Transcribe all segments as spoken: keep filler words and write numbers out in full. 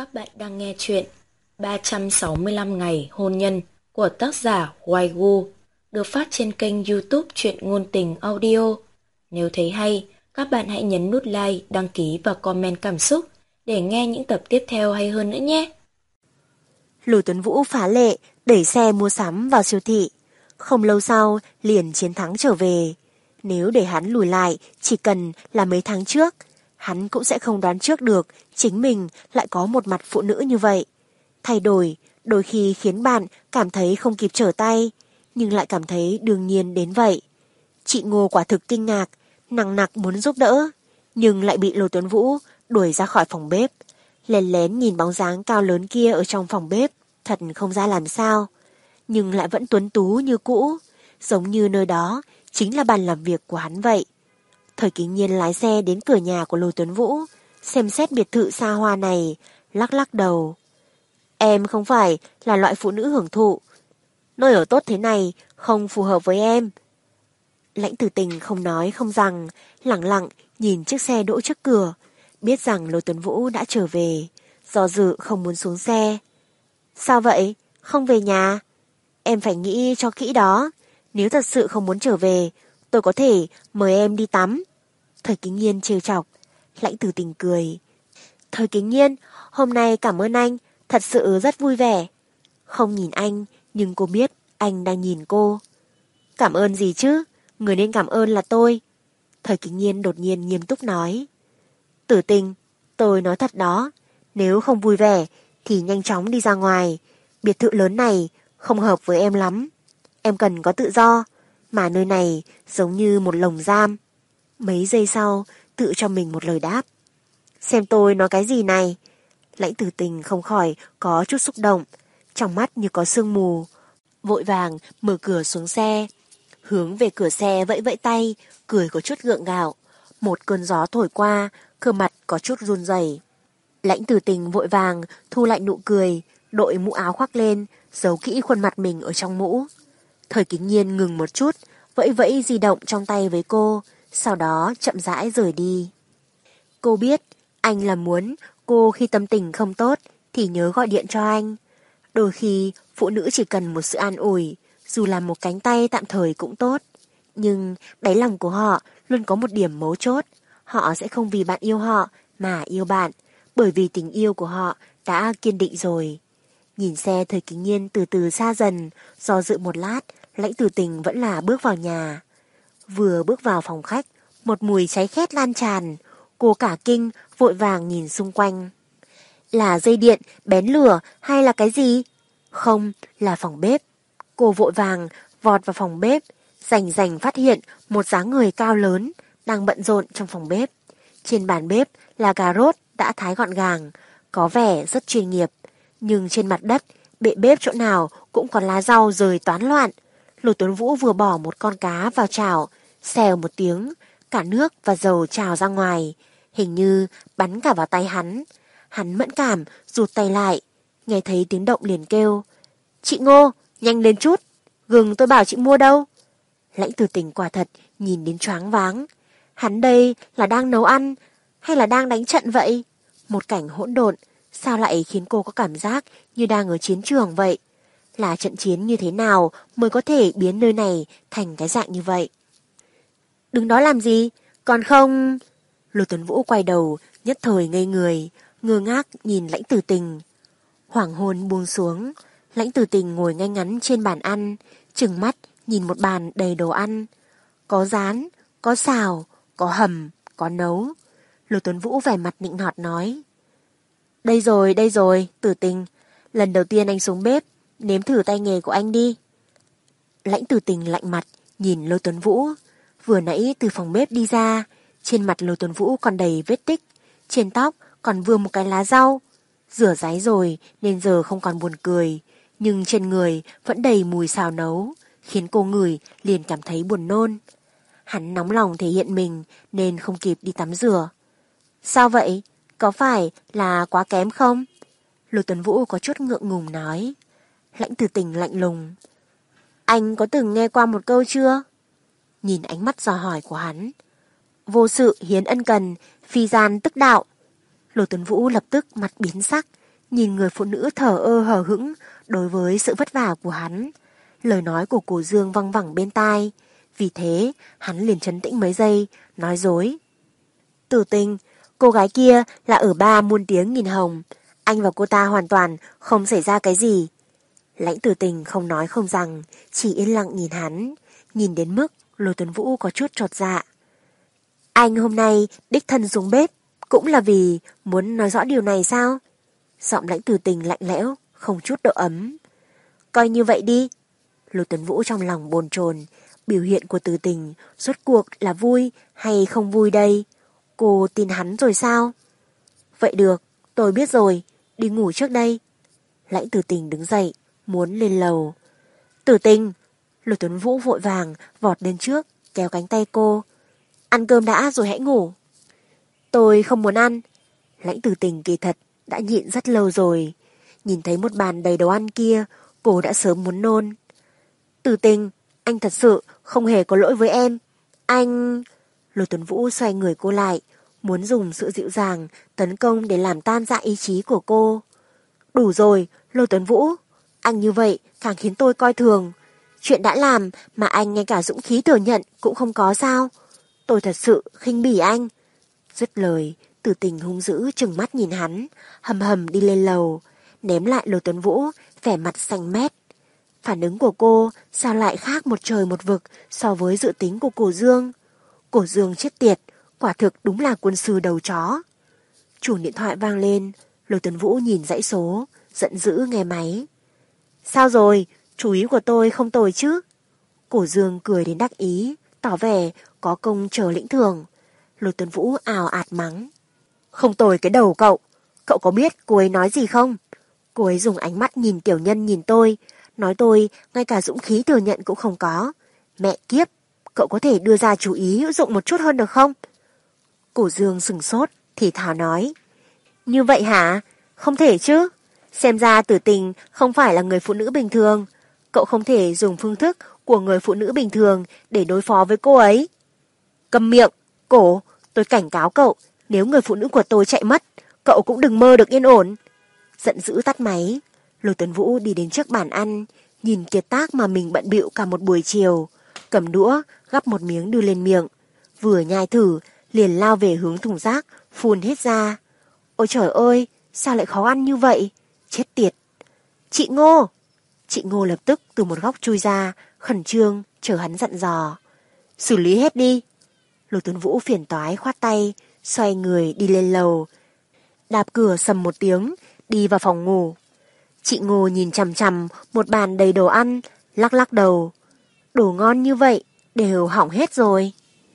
Các bạn đang nghe chuyện ba trăm sáu mươi lăm ngày hôn nhân của tác giả Hoài Gu, được phát trên kênh YouTube Truyện Ngôn Tình Audio. Nếu thấy hay, các bạn hãy nhấn nút like, đăng ký và comment cảm xúc để nghe những tập tiếp theo hay hơn nữa nhé. Lôi Tuấn Vũ phá lệ đẩy xe mua sắm vào siêu thị. Không lâu sau liền chiến thắng trở về. Nếu để hắn lùi lại chỉ cần là mấy tháng trước, hắn cũng sẽ không đoán trước được chính mình lại có một mặt phụ nữ như vậy. Thay đổi đôi khi khiến bạn cảm thấy không kịp trở tay, nhưng lại cảm thấy đương nhiên đến vậy. Chị Ngô quả thực kinh ngạc, nằng nặc muốn giúp đỡ, nhưng lại bị Lôi Tuấn Vũ đuổi ra khỏi phòng bếp. Lén lén nhìn bóng dáng cao lớn kia ở trong phòng bếp, thật không ra làm sao, nhưng lại vẫn tuấn tú như cũ, giống như nơi đó chính là bàn làm việc của hắn vậy. Thời Kính Nhiên lái xe đến cửa nhà của Lôi Tuấn Vũ, xem xét biệt thự xa hoa này, lắc lắc đầu. Em không phải là loại phụ nữ hưởng thụ, nơi ở tốt thế này không phù hợp với em. Lãnh Tử Tình không nói không rằng, lẳng lặng nhìn chiếc xe đỗ trước cửa, biết rằng Lôi Tuấn Vũ đã trở về, do dự không muốn xuống xe. Sao vậy? Không về nhà? Em phải nghĩ cho kỹ đó, nếu thật sự không muốn trở về, tôi có thể mời em đi tắm. Thời Kính Nhiên trêu chọc. Lãnh Tử Tình cười. Thời Kính Nhiên, hôm nay cảm ơn anh, thật sự rất vui vẻ. Không nhìn anh, nhưng cô biết anh đang nhìn cô. Cảm ơn gì chứ, người nên cảm ơn là tôi. Thời Kính Nhiên đột nhiên nghiêm túc nói. Tử Tình, tôi nói thật đó, nếu không vui vẻ thì nhanh chóng đi ra ngoài. Biệt thự lớn này không hợp với em lắm. Em cần có tự do, mà nơi này giống như một lồng giam. Mấy giây sau, tự cho mình một lời đáp. Xem tôi nói cái gì này? Lãnh Tử Tình không khỏi có chút xúc động, trong mắt như có sương mù. Vội vàng mở cửa xuống xe, hướng về cửa xe vẫy vẫy tay, cười có chút gượng gạo. Một cơn gió thổi qua, gương mặt có chút run rẩy. Lãnh Tử Tình vội vàng thu lại nụ cười, đội mũ áo khoác lên, giấu kỹ khuôn mặt mình ở trong mũ. Thời Kính Nhiên ngừng một chút, vẫy vẫy di động trong tay với cô, sau đó chậm rãi rời đi. Cô biết anh là muốn cô khi tâm tình không tốt thì nhớ gọi điện cho anh. Đôi khi phụ nữ chỉ cần một sự an ủi, dù là một cánh tay tạm thời cũng tốt. Nhưng đáy lòng của họ luôn có một điểm mấu chốt, họ sẽ không vì bạn yêu họ mà yêu bạn, bởi vì tình yêu của họ đã kiên định rồi. Nhìn xe Thời Kính Nhiên từ từ xa dần, do dự một lát, Lãnh Tử Tình vẫn là bước vào nhà. Vừa bước vào phòng khách, một mùi cháy khét lan tràn, cô cả kinh vội vàng nhìn xung quanh. Là dây điện, bén lửa hay là cái gì? Không, là phòng bếp. Cô vội vàng vọt vào phòng bếp, rành rành phát hiện một dáng người cao lớn đang bận rộn trong phòng bếp. Trên bàn bếp là cà rốt đã thái gọn gàng, có vẻ rất chuyên nghiệp. Nhưng trên mặt đất, bệ bếp chỗ nào cũng còn lá rau rời toán loạn. Lôi Tuấn Vũ vừa bỏ một con cá vào chảo, xèo một tiếng, cả nước và dầu trào ra ngoài, hình như bắn cả vào tay hắn. Hắn mẫn cảm, rụt tay lại, nghe thấy tiếng động liền kêu. Chị Ngô, nhanh lên chút, gừng tôi bảo chị mua đâu. Lãnh Tử Tình quả thật nhìn đến choáng váng. Hắn đây là đang nấu ăn hay là đang đánh trận vậy? Một cảnh hỗn độn, sao lại khiến cô có cảm giác như đang ở chiến trường vậy? Là trận chiến như thế nào mới có thể biến nơi này thành cái dạng như vậy? Đứng đó làm gì? Còn không... Lôi Tuấn Vũ quay đầu, nhất thời ngây người, ngơ ngác nhìn Lãnh Tử Tình. Hoàng hôn buông xuống, Lãnh Tử Tình ngồi ngay ngắn trên bàn ăn, trừng mắt nhìn một bàn đầy đồ ăn. Có rán, có xào, có hầm, có nấu. Lôi Tuấn Vũ vẻ mặt nịnh nọt nói. Đây rồi, đây rồi, Tử Tình. Lần đầu tiên anh xuống bếp, nếm thử tay nghề của anh đi. Lãnh Tử Tình lạnh mặt, nhìn Lôi Tuấn Vũ. Vừa nãy từ phòng bếp đi ra, trên mặt Lôi Tuấn Vũ còn đầy vết tích, trên tóc còn vương một cái lá rau. Rửa ráy rồi nên giờ không còn buồn cười, nhưng trên người vẫn đầy mùi xào nấu, khiến cô ngửi liền cảm thấy buồn nôn. Hắn nóng lòng thể hiện mình nên không kịp đi tắm rửa. Sao vậy? Có phải là quá kém không? Lôi Tuấn Vũ có chút ngượng ngùng nói. Lãnh Tử Tình lạnh lùng. Anh có từng nghe qua một câu chưa? Nhìn ánh mắt dò hỏi của hắn. Vô sự hiến ân cần, phi gian tức đạo. Lôi Tuấn Vũ lập tức mặt biến sắc, nhìn người phụ nữ thờ ơ hờ hững đối với sự vất vả của hắn. Lời nói của Cổ Dương văng vẳng bên tai, vì thế hắn liền trấn tĩnh mấy giây, nói dối. Tử Tình, cô gái kia là ở ba muôn tiếng nghìn hồng, anh và cô ta hoàn toàn không xảy ra cái gì. Lãnh Tử Tình không nói không rằng, chỉ yên lặng nhìn hắn, nhìn đến mức Lôi Tuấn Vũ có chút chột dạ. Anh hôm nay đích thân xuống bếp, cũng là vì muốn nói rõ điều này sao? Giọng Lãnh Tử Tình lạnh lẽo, không chút độ ấm. Coi như vậy đi. Lôi Tuấn Vũ trong lòng bồn chồn, biểu hiện của Tử Tình rốt cuộc là vui hay không vui đây? Cô tin hắn rồi sao? Vậy được, tôi biết rồi, đi ngủ trước đây. Lãnh Tử Tình đứng dậy, muốn lên lầu. Tử Tình, Lôi Tuấn Vũ vội vàng vọt lên trước, kéo cánh tay cô. Ăn cơm đã rồi hãy ngủ. Tôi không muốn ăn. Lãnh Tử Tình kỳ thật đã nhịn rất lâu rồi. Nhìn thấy một bàn đầy đồ ăn kia, cô đã sớm muốn nôn. Tử Tình, anh thật sự không hề có lỗi với em. Anh... Lôi Tuấn Vũ xoay người cô lại, muốn dùng sự dịu dàng tấn công để làm tan rã ý chí của cô. Đủ rồi, Lôi Tuấn Vũ. Anh như vậy càng khiến tôi coi thường. Chuyện đã làm mà anh ngay cả dũng khí thừa nhận cũng không có sao? Tôi thật sự khinh bỉ anh. Dứt lời, Tử Tình hung dữ trừng mắt nhìn hắn, hầm hầm đi lên lầu, ném lại Lôi Tuấn Vũ, vẻ mặt xanh mét. Phản ứng của cô sao lại khác một trời một vực so với dự tính của Cổ Dương. Cổ Dương chết tiệt, quả thực đúng là quân sư đầu chó. Chuông điện thoại vang lên, Lôi Tuấn Vũ nhìn dãy số, giận dữ nghe máy. Sao rồi, chú ý của tôi không tồi chứ? Cổ Dương cười đến đắc ý, tỏ vẻ có công chờ lĩnh thưởng. Lôi Tuấn Vũ ào ạt mắng. Không tồi cái đầu cậu, cậu có biết cô ấy nói gì không? Cô ấy dùng ánh mắt nhìn tiểu nhân nhìn tôi, nói tôi ngay cả dũng khí thừa nhận cũng không có. Mẹ kiếp, cậu có thể đưa ra chú ý hữu dụng một chút hơn được không? Cổ Dương sừng sốt, thì thào nói. Như vậy hả? Không thể chứ. Xem ra Tử Tình không phải là người phụ nữ bình thường. Cậu không thể dùng phương thức của người phụ nữ bình thường để đối phó với cô ấy. Câm miệng, Cổ, tôi cảnh cáo cậu, nếu người phụ nữ của tôi chạy mất, cậu cũng đừng mơ được yên ổn. Giận dữ tắt máy, Lôi Tuấn Vũ đi đến trước bàn ăn, nhìn kiệt tác mà mình bận bịu cả một buổi chiều, cầm đũa, gắp một miếng đưa lên miệng, vừa nhai thử, liền lao về hướng thùng rác, phun hết ra. Ôi trời ơi, sao lại khó ăn như vậy? Chết tiệt. Chị Ngô! Chị Ngô lập tức từ một góc chui ra, khẩn trương, chờ hắn dặn dò. Xử lý hết đi. Lôi Tuấn Vũ phiền toái khoát tay, xoay người đi lên lầu. Đạp cửa sầm một tiếng, đi vào phòng ngủ. Chị Ngô nhìn chằm chằm một bàn đầy đồ ăn, lắc lắc đầu. Đồ ngon như vậy, đều hỏng hết rồi.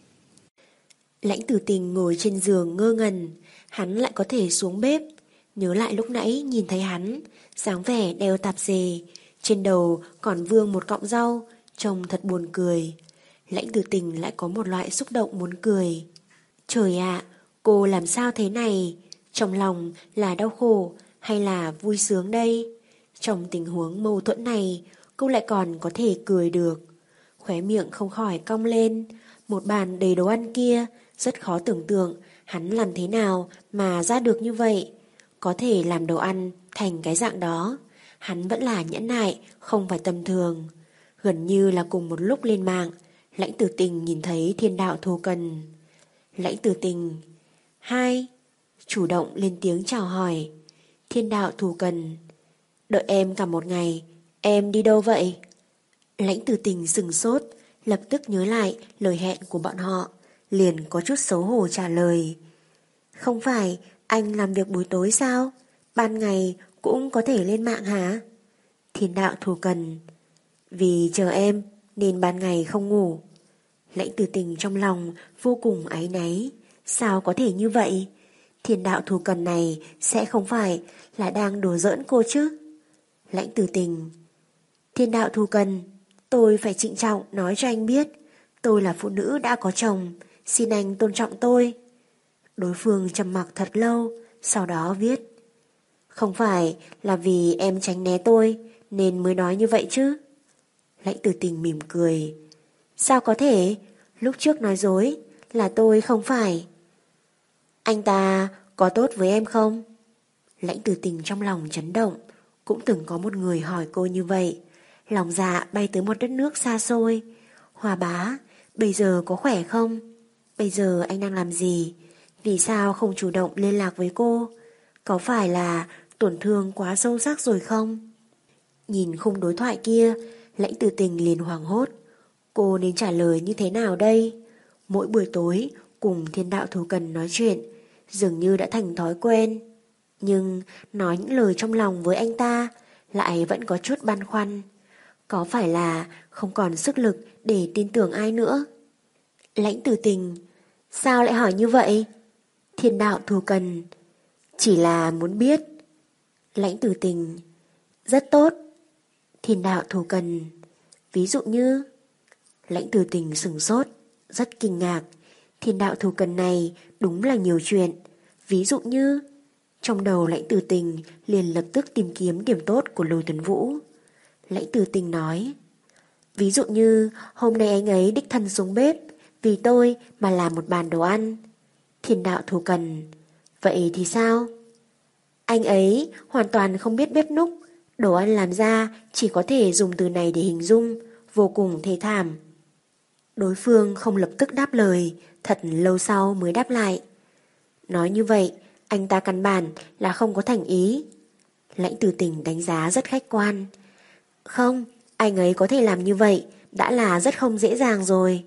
Lãnh Tử Tình ngồi trên giường ngơ ngẩn, hắn lại có thể xuống bếp. Nhớ lại lúc nãy nhìn thấy hắn, dáng vẻ đeo tạp dề, trên đầu còn vương một cọng rau, trông thật buồn cười. Lãnh Tử Tình lại có một loại xúc động muốn cười. Trời ạ, cô làm sao thế này? Trong lòng là đau khổ hay là vui sướng đây? Trong tình huống mâu thuẫn này, cô lại còn có thể cười được. Khóe miệng không khỏi cong lên. Một bàn đầy đồ ăn kia, rất khó tưởng tượng hắn làm thế nào mà ra được như vậy. Có thể làm đồ ăn thành cái dạng đó. Hắn vẫn là nhẫn nại, không phải tầm thường. Gần như là cùng một lúc lên mạng, Lãnh Tử Tình nhìn thấy Thiên Đạo Thù Cần. Lãnh Tử Tình. Hai. Chủ động lên tiếng chào hỏi. Thiên Đạo Thù Cần. Đợi em cả một ngày. Em đi đâu vậy? Lãnh Tử Tình sừng sốt, lập tức nhớ lại lời hẹn của bọn họ, liền có chút xấu hổ trả lời. Không phải anh làm việc buổi tối sao? Ban ngày cũng có thể lên mạng hả? Thiên Đạo Thù Cần. Vì chờ em nên ban ngày không ngủ. Lãnh Tử Tình trong lòng vô cùng áy náy. Sao có thể như vậy? Thiên Đạo Thù Cần này sẽ không phải là đang đùa giỡn cô chứ? Lãnh Tử Tình. Thiên Đạo Thù Cần, tôi phải trịnh trọng nói cho anh biết, tôi là phụ nữ đã có chồng, xin anh tôn trọng tôi. Đối phương trầm mặc thật lâu, sau đó viết. Không phải là vì em tránh né tôi nên mới nói như vậy chứ? Lãnh Tử Tình mỉm cười. Sao có thể? Lúc trước nói dối là tôi không phải. Anh ta có tốt với em không? Lãnh Tử Tình trong lòng chấn động. Cũng từng có một người hỏi cô như vậy. Lòng dạ bay tới một đất nước xa xôi. Hoa bá, bây giờ có khỏe không? Bây giờ anh đang làm gì? Vì sao không chủ động liên lạc với cô? Có phải là tổn thương quá sâu sắc rồi không? Nhìn khung đối thoại kia, Lãnh Tử Tình liền hoảng hốt. Cô nên trả lời như thế nào đây? Mỗi buổi tối cùng Thiên Đạo Thù Cần nói chuyện, dường như đã thành thói quen. Nhưng nói những lời trong lòng với anh ta lại vẫn có chút băn khoăn. Có phải là không còn sức lực để tin tưởng ai nữa? Lãnh Tử Tình, sao lại hỏi như vậy? Thiên Đạo Thù Cần, chỉ là muốn biết. Lãnh Tử Tình, rất tốt. Thiên Đạo Thù Cần, ví dụ như... Lãnh Tử Tình sửng sốt, rất kinh ngạc. Thiên Đạo Thù Cần này đúng là nhiều chuyện. Ví dụ như... Trong đầu Lãnh Tử Tình liền lập tức tìm kiếm điểm tốt của Lôi Tuấn Vũ. Lãnh Tử Tình nói, ví dụ như hôm nay anh ấy đích thân xuống bếp vì tôi mà làm một bàn đồ ăn. Thiên Đạo Thù Cần, vậy thì sao? Anh ấy hoàn toàn không biết bếp núc, đồ ăn làm ra chỉ có thể dùng từ này để hình dung, vô cùng thê thảm. Đối phương không lập tức đáp lời, thật lâu sau mới đáp lại. Nói như vậy, anh ta căn bản là không có thành ý. Lãnh Tử Tình đánh giá rất khách quan. Không, anh ấy có thể làm như vậy đã là rất không dễ dàng rồi.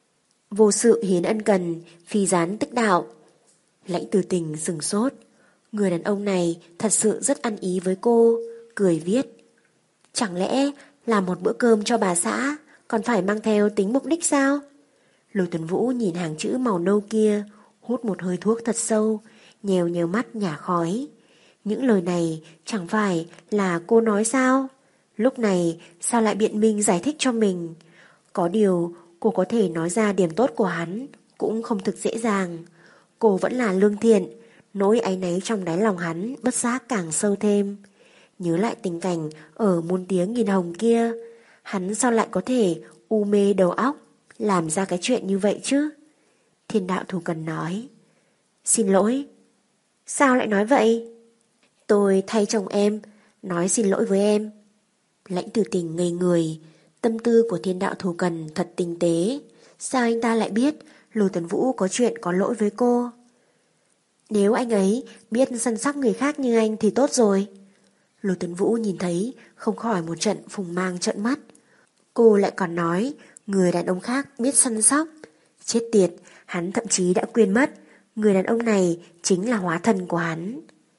Vô sự hiến ân cần, phi gián tức đạo. Lãnh Tử Tình sừng sốt. Người đàn ông này thật sự rất ăn ý với cô, cười viết. Chẳng lẽ làm một bữa cơm cho bà xã còn phải mang theo tính mục đích sao? Lôi Tuấn Vũ nhìn hàng chữ màu nâu kia, hút một hơi thuốc thật sâu, nhèo nhèo mắt nhả khói. Những lời này chẳng phải là cô nói sao? Lúc này sao lại biện minh giải thích cho mình? Có điều cô có thể nói ra điểm tốt của hắn cũng không thực dễ dàng. Cô vẫn là lương thiện, nỗi áy náy trong đáy lòng hắn bất giác càng sâu thêm. Nhớ lại tình cảnh ở muôn tiếng nghìn hồng kia, hắn sao lại có thể u mê đầu óc làm ra cái chuyện như vậy chứ? Thiên Đạo Thù Cần nói, xin lỗi. Sao lại nói vậy? Tôi thay chồng em nói xin lỗi với em. Lãnh Tử Tình ngây người. Tâm tư của Thiên Đạo Thù Cần thật tinh tế. Sao anh ta lại biết Lôi Tuấn Vũ có chuyện có lỗi với cô? Nếu anh ấy biết săn sóc người khác như anh thì tốt rồi. Lôi Tuấn Vũ nhìn thấy không khỏi một trận phùng mang trợn mắt. Cô lại còn nói người đàn ông khác biết săn sóc. Chết tiệt, hắn thậm chí đã quên mất người đàn ông này chính là hóa thân của hắn.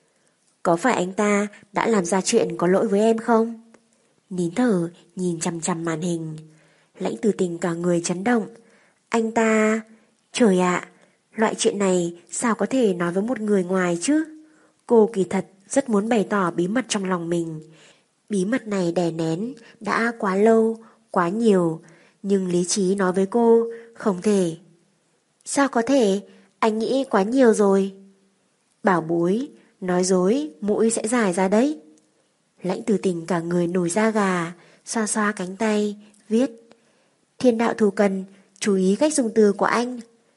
Có phải anh ta đã làm ra chuyện có lỗi với em không? Nín thở nhìn chằm chằm màn hình. Lãnh Tử Tình cả người chấn động. Anh ta... Trời ạ, loại chuyện này sao có thể nói với một người ngoài chứ? Cô kỳ thật rất muốn bày tỏ bí mật trong lòng mình. Bí mật này đè nén đã quá lâu, quá nhiều, nhưng lý trí nói với cô không thể. Sao có thể? Anh nghĩ quá nhiều rồi. Bảo bối, nói dối mũi sẽ dài ra đấy. Lãnh Tử Tình cả người nổi da gà, xoa xoa cánh tay, viết. Thiên Đạo Thù Cần, chú ý cách dùng từ của anh.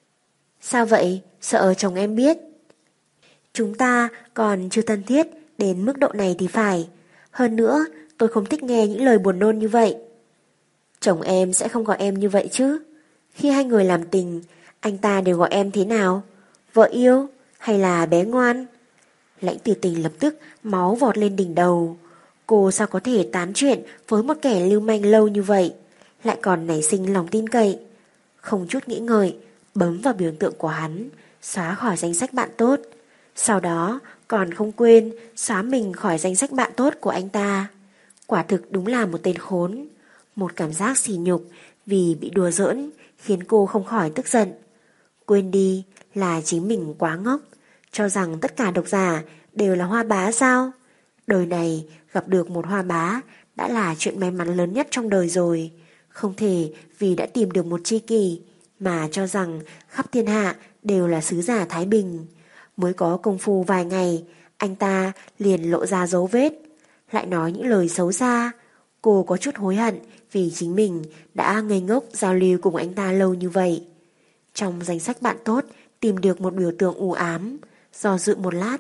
Sao vậy? Sợ chồng em biết. Chúng ta còn chưa thân thiết đến mức độ này thì phải. Hơn nữa, tôi không thích nghe những lời buồn nôn như vậy. Chồng em sẽ không gọi em như vậy chứ. Khi hai người làm tình, anh ta đều gọi em thế nào? Vợ yêu hay là bé ngoan? Lãnh Tử Tình lập tức máu vọt lên đỉnh đầu. Cô sao có thể tán chuyện với một kẻ lưu manh lâu như vậy, lại còn nảy sinh lòng tin cậy. Không chút nghĩ ngợi, bấm vào biểu tượng của hắn, xóa khỏi danh sách bạn tốt. Sau đó còn không quên xóa mình khỏi danh sách bạn tốt của anh ta. Quả thực đúng là một tên khốn. Một cảm giác sỉ nhục vì bị đùa giỡn khiến cô không khỏi tức giận. Quên đi là chính mình quá ngốc, cho rằng tất cả độc giả đều là Hoa Bá sao? Đời này gặp được một Hoa Bá đã là chuyện may mắn lớn nhất trong đời rồi. Không thể vì đã tìm được một tri kỷ mà cho rằng khắp thiên hạ đều là sứ giả Thái Bình. Mới có công phu vài ngày, anh ta liền lộ ra dấu vết, lại nói những lời xấu xa. Cô có chút hối hận vì chính mình đã ngây ngốc giao lưu cùng anh ta lâu như vậy. Trong danh sách bạn tốt tìm được một biểu tượng u ám, do dự một lát,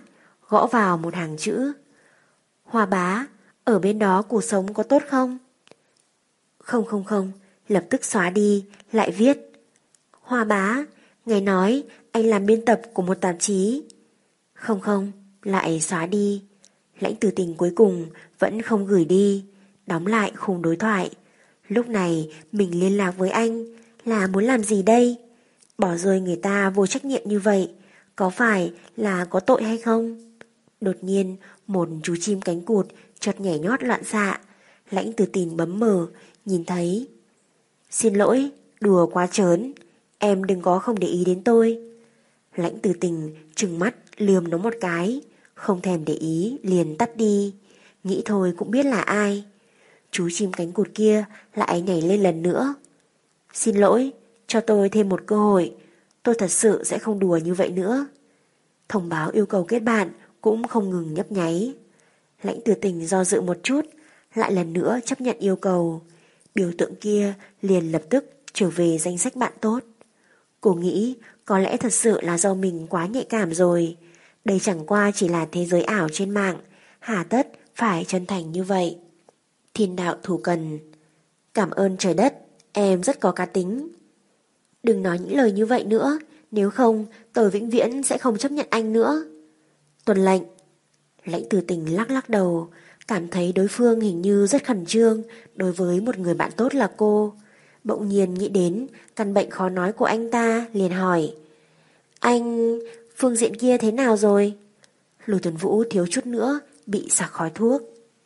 gõ vào một hàng chữ. Hoa bá, ở bên đó cuộc sống có tốt không? Không không không, lập tức xóa đi, lại viết. Hoa bá, nghe nói anh làm biên tập của một tạp chí. Không không, lại xóa đi. Lãnh Tử Tình cuối cùng vẫn không gửi đi, đóng lại khung đối thoại. Lúc này mình liên lạc với anh là muốn làm gì đây? Bỏ rơi người ta vô trách nhiệm như vậy, có phải là có tội hay không? Đột nhiên một chú chim cánh cụt chợt nhảy nhót loạn xạ. Lãnh Tử Tình bấm mở, nhìn thấy. Xin lỗi, đùa quá trớn, em đừng có không để ý đến tôi. Lãnh Tử Tình trừng mắt lườm nó một cái, không thèm để ý liền tắt đi. Nghĩ thôi cũng biết là ai. Chú chim cánh cụt kia lại nhảy lên lần nữa. Xin lỗi, cho tôi thêm một cơ hội, tôi thật sự sẽ không đùa như vậy nữa. Thông báo yêu cầu kết bạn cũng không ngừng nhấp nháy. Lãnh Tử Tình do dự một chút, lại lần nữa chấp nhận yêu cầu. Biểu tượng kia liền lập tức trở về danh sách bạn tốt. Cô nghĩ có lẽ thật sự là do mình quá nhạy cảm rồi. Đây chẳng qua chỉ là thế giới ảo trên mạng, hà tất phải chân thành như vậy. Thiên đạo thủ cần. Cảm ơn trời đất, em rất có cá tính. Đừng nói những lời như vậy nữa, nếu không tôi vĩnh viễn sẽ không chấp nhận anh nữa. Tuân lệnh. Lãnh Tử Tình lắc lắc đầu, cảm thấy đối phương hình như rất khẩn trương đối với một người bạn tốt là cô. Bỗng nhiên nghĩ đến căn bệnh khó nói của anh ta, liền hỏi. Anh, phương diện kia thế nào rồi? Lôi Tuấn Vũ thiếu chút nữa bị sặc khói thuốc.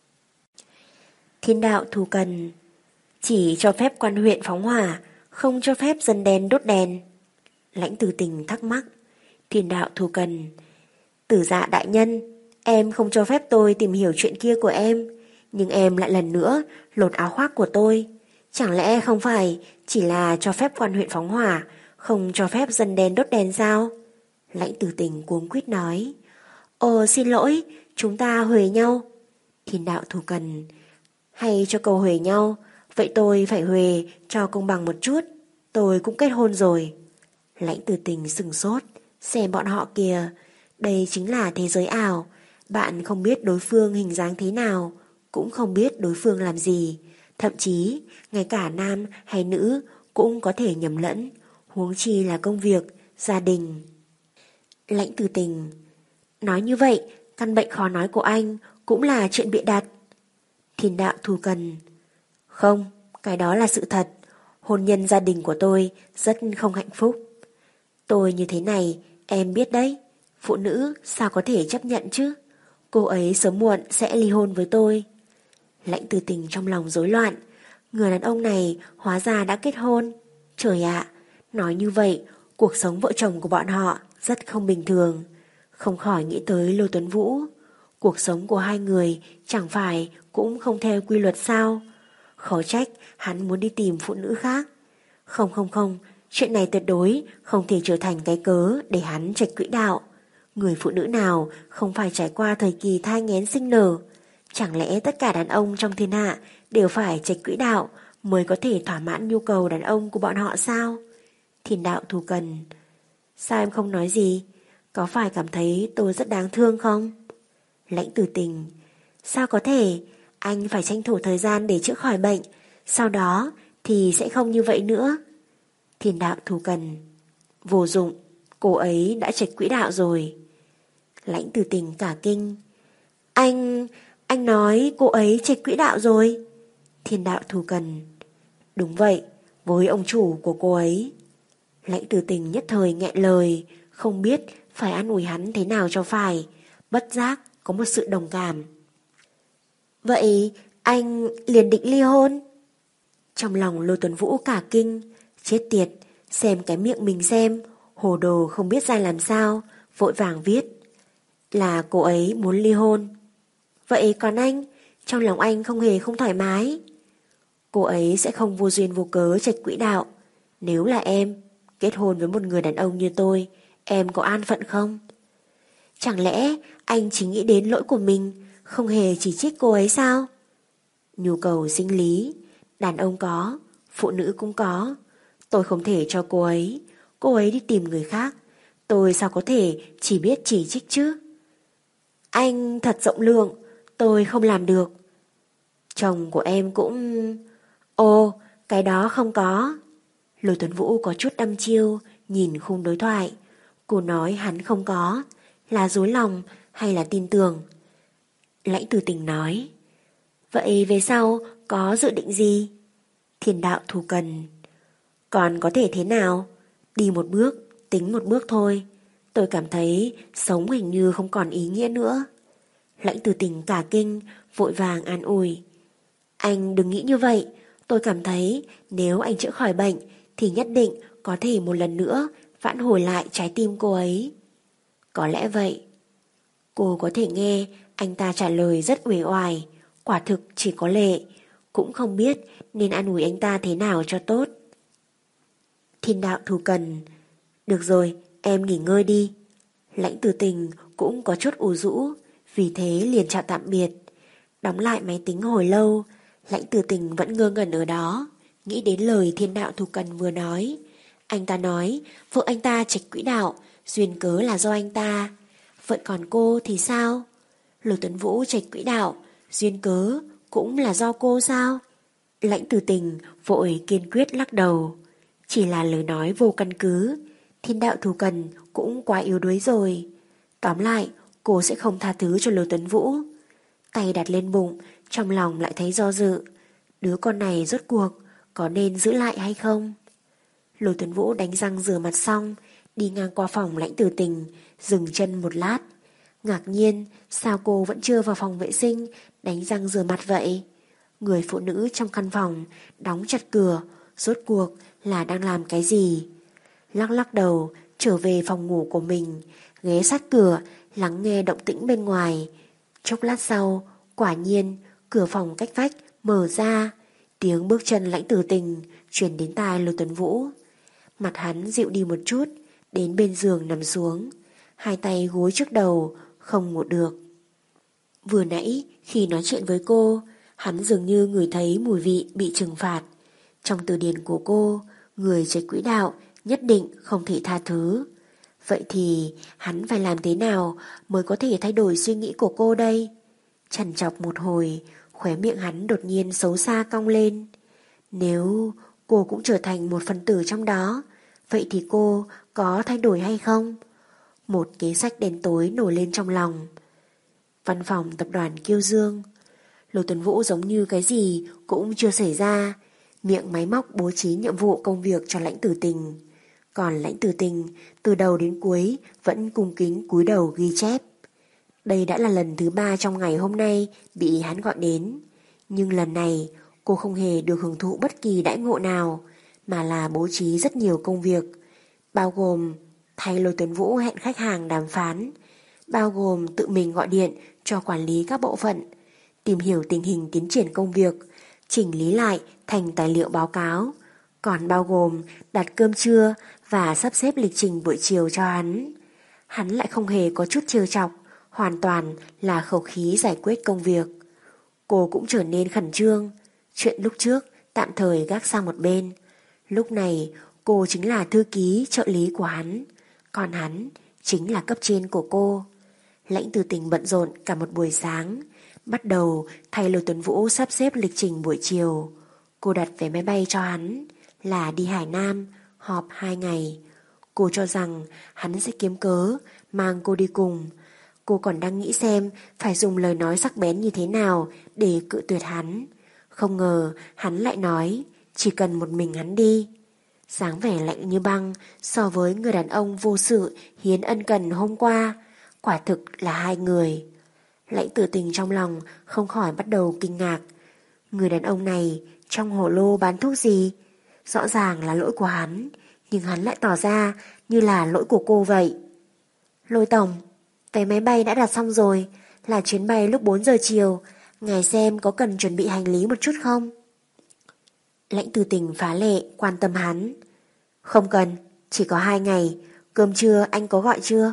Thiên đạo thù cần. Chỉ cho phép quan huyện phóng hỏa, không cho phép dân đen đốt đèn. Lãnh Tử Tình thắc mắc. Thiên đạo thù cần. Tử dạ đại nhân, em không cho phép tôi tìm hiểu chuyện kia của em, nhưng em lại lần nữa lột áo khoác của tôi. Chẳng lẽ không phải chỉ là cho phép quan huyện phóng hỏa, không cho phép dân đen đốt đèn sao? Lãnh Tử Tình cuống quýt nói. Ồ xin lỗi, chúng ta huề nhau. Thiên đạo thù cần. Hay cho câu huề nhau, vậy tôi phải huề cho công bằng một chút. Tôi cũng kết hôn rồi. Lãnh Tử Tình sừng sốt, xem bọn họ kìa. Đây chính là thế giới ảo. Bạn không biết đối phương hình dáng thế nào, cũng không biết đối phương làm gì. Thậm chí, ngay cả nam hay nữ cũng có thể nhầm lẫn, huống chi là công việc, gia đình. Lãnh Tử Tình. Nói như vậy, căn bệnh khó nói của anh cũng là chuyện bịa đặt. Thiên đạo thù cần. Không, cái đó là sự thật. Hôn nhân gia đình của tôi rất không hạnh phúc. Tôi như thế này, em biết đấy. Phụ nữ sao có thể chấp nhận chứ? Cô ấy sớm muộn sẽ ly hôn với tôi. Lãnh Tử Tình trong lòng rối loạn. Người đàn ông này hóa ra đã kết hôn. Trời ạ, nói như vậy, cuộc sống vợ chồng của bọn họ rất không bình thường. Không khỏi nghĩ tới Lôi Tuấn Vũ. Cuộc sống của hai người chẳng phải cũng không theo quy luật sao? Khó trách hắn muốn đi tìm phụ nữ khác. Không không không, chuyện này tuyệt đối không thể trở thành cái cớ để hắn chệch quỹ đạo. Người phụ nữ nào không phải trải qua thời kỳ thai nghén sinh nở? Chẳng lẽ tất cả đàn ông trong thiên hạ đều phải chệch quỹ đạo mới có thể thỏa mãn nhu cầu đàn ông của bọn họ sao? Thiên đạo thù cần. Sao em không nói gì? Có phải cảm thấy tôi rất đáng thương không? Lãnh Tử Tình. Sao có thể? Anh phải tranh thủ thời gian để chữa khỏi bệnh, sau đó thì sẽ không như vậy nữa. Thiên đạo thù cần. Vô dụng, cô ấy đã chệch quỹ đạo rồi. Lãnh Tử Tình cả kinh. Anh, anh nói cô ấy chệch quỹ đạo rồi. Thiên đạo thù cần. Đúng vậy, với ông chủ của cô ấy. Lãnh Tử Tình nhất thời nghẹn lời, không biết phải an ủi hắn thế nào cho phải, bất giác có một sự đồng cảm. Vậy anh liền định ly hôn? Trong lòng Lôi Tuấn Vũ cả kinh, chết tiệt, xem cái miệng mình xem, hồ đồ không biết ra làm sao, vội vàng viết. Là cô ấy muốn ly hôn. Vậy còn anh, trong lòng anh không hề không thoải mái. Cô ấy sẽ không vô duyên vô cớ chệch quỹ đạo. Nếu là em, kết hôn với một người đàn ông như tôi, em có an phận không? Chẳng lẽ anh chỉ nghĩ đến lỗi của mình, không hề chỉ trích cô ấy sao? Nhu cầu sinh lý, đàn ông có, phụ nữ cũng có. Tôi không thể cho cô ấy, cô ấy đi tìm người khác. Tôi sao có thể chỉ biết chỉ trích chứ? Anh thật rộng lượng, tôi không làm được. Chồng của em cũng... Ồ, cái đó không có. Lôi Tuấn Vũ có chút đăm chiêu, nhìn khung đối thoại. Cô nói hắn không có, là dối lòng hay là tin tưởng? Lãnh Từ Tình nói, vậy về sau có dự định gì? Thiên đạo thù cần. Còn có thể thế nào? Đi một bước, tính một bước thôi. Tôi cảm thấy sống hình như không còn ý nghĩa nữa. Lãnh Từ Tình cả kinh, vội vàng an ủi. Anh đừng nghĩ như vậy. Tôi cảm thấy nếu anh chữa khỏi bệnh thì nhất định có thể một lần nữa vãn hồi lại trái tim cô ấy. Có lẽ vậy. Cô có thể nghe anh ta trả lời rất uể oải, quả thực chỉ có lệ, cũng không biết nên an ủi anh ta thế nào cho tốt. Thiên đạo thù cần. Được rồi, em nghỉ ngơi đi. Lãnh Từ Tình cũng có chút ủ rũ, vì thế liền chào tạm biệt. Đóng lại máy tính hồi lâu, Lãnh Từ Tình vẫn ngơ ngẩn ở đó, nghĩ đến lời thiên đạo thù cần vừa nói. Anh ta nói vợ anh ta trạch quỹ đạo, duyên cớ là do anh ta. Vậy còn cô thì sao? Lôi Tuấn Vũ trạch quỹ đạo, duyên cớ cũng là do cô sao? Lãnh Từ Tình vội kiên quyết lắc đầu. Chỉ là lời nói vô căn cứ. Thiên đạo thù cần cũng quá yếu đuối rồi. Tóm lại, cô sẽ không tha thứ cho Lôi Tuấn Vũ. Tay đặt lên bụng, trong lòng lại thấy do dự. Đứa con này rốt cuộc có nên giữ lại hay không? Lôi Tuấn Vũ đánh răng rửa mặt xong, đi ngang qua phòng Lãnh Từ Tình, dừng chân một lát. Ngạc nhiên, sao cô vẫn chưa vào phòng vệ sinh đánh răng rửa mặt vậy? Người phụ nữ trong căn phòng đóng chặt cửa, rốt cuộc là đang làm cái gì? Lắc lắc đầu, trở về phòng ngủ của mình, ghé sát cửa, lắng nghe động tĩnh bên ngoài. Chốc lát sau, quả nhiên, cửa phòng cách vách mở ra, tiếng bước chân Lãnh Từ Tình truyền đến tai Lôi Tuấn Vũ. Mặt hắn dịu đi một chút, đến bên giường nằm xuống, hai tay gối trước đầu, không ngủ được. Vừa nãy khi nói chuyện với cô, hắn dường như ngửi thấy mùi vị bị trừng phạt. Trong từ điển của cô, người trạch quỹ đạo nhất định không thể tha thứ. Vậy thì hắn phải làm thế nào mới có thể thay đổi suy nghĩ của cô đây? Chằn chọc một hồi, khóe miệng hắn đột nhiên xấu xa cong lên. Nếu cô cũng trở thành một phần tử trong đó, vậy thì cô có thay đổi hay không? Một kế sách đen tối nổi lên trong lòng. Văn phòng tập đoàn Kiêu Dương. Lôi Tuấn Vũ giống như cái gì cũng chưa xảy ra, miệng máy móc bố trí nhiệm vụ công việc cho Lãnh Từ Tình. Còn Lãnh Từ Tình từ đầu đến cuối vẫn cung kính cúi đầu ghi chép. Đây đã là lần thứ ba trong ngày hôm nay bị hắn gọi đến. Nhưng lần này cô không hề được hưởng thụ bất kỳ đãi ngộ nào, mà là bố trí rất nhiều công việc, bao gồm thay Lôi Tuấn Vũ hẹn khách hàng đàm phán, bao gồm tự mình gọi điện cho quản lý các bộ phận, tìm hiểu tình hình tiến triển công việc, chỉnh lý lại thành tài liệu báo cáo, còn bao gồm đặt cơm trưa và sắp xếp lịch trình buổi chiều cho hắn. Hắn lại không hề có chút trêu chọc, hoàn toàn là khẩu khí giải quyết công việc. Cô cũng trở nên khẩn trương, chuyện lúc trước tạm thời gác sang một bên. Lúc này cô chính là thư ký trợ lý của hắn, còn hắn chính là cấp trên của cô. Lãnh Từ Tình bận rộn cả một buổi sáng, bắt đầu thay Lôi Tuấn Vũ sắp xếp lịch trình buổi chiều. Cô đặt vé máy bay cho hắn là đi Hải Nam, họp hai ngày. Cô cho rằng hắn sẽ kiếm cớ mang cô đi cùng. Cô còn đang nghĩ xem phải dùng lời nói sắc bén như thế nào để cự tuyệt hắn. Không ngờ hắn lại nói chỉ cần một mình hắn đi. Dáng vẻ lạnh như băng so với người đàn ông vô sự hiến ân cần hôm qua, quả thực là hai người. Lãnh Từ Tình trong lòng không khỏi bắt đầu kinh ngạc. Người đàn ông này trong hồ lô bán thuốc gì? Rõ ràng là lỗi của hắn, nhưng hắn lại tỏ ra như là lỗi của cô vậy. Lôi tổng, vé máy bay đã đặt xong rồi, là chuyến bay lúc bốn giờ chiều. Ngài xem có cần chuẩn bị hành lý một chút không? Lãnh Từ Tình phá lệ quan tâm hắn. Không cần, chỉ có hai ngày. Cơm trưa anh có gọi chưa?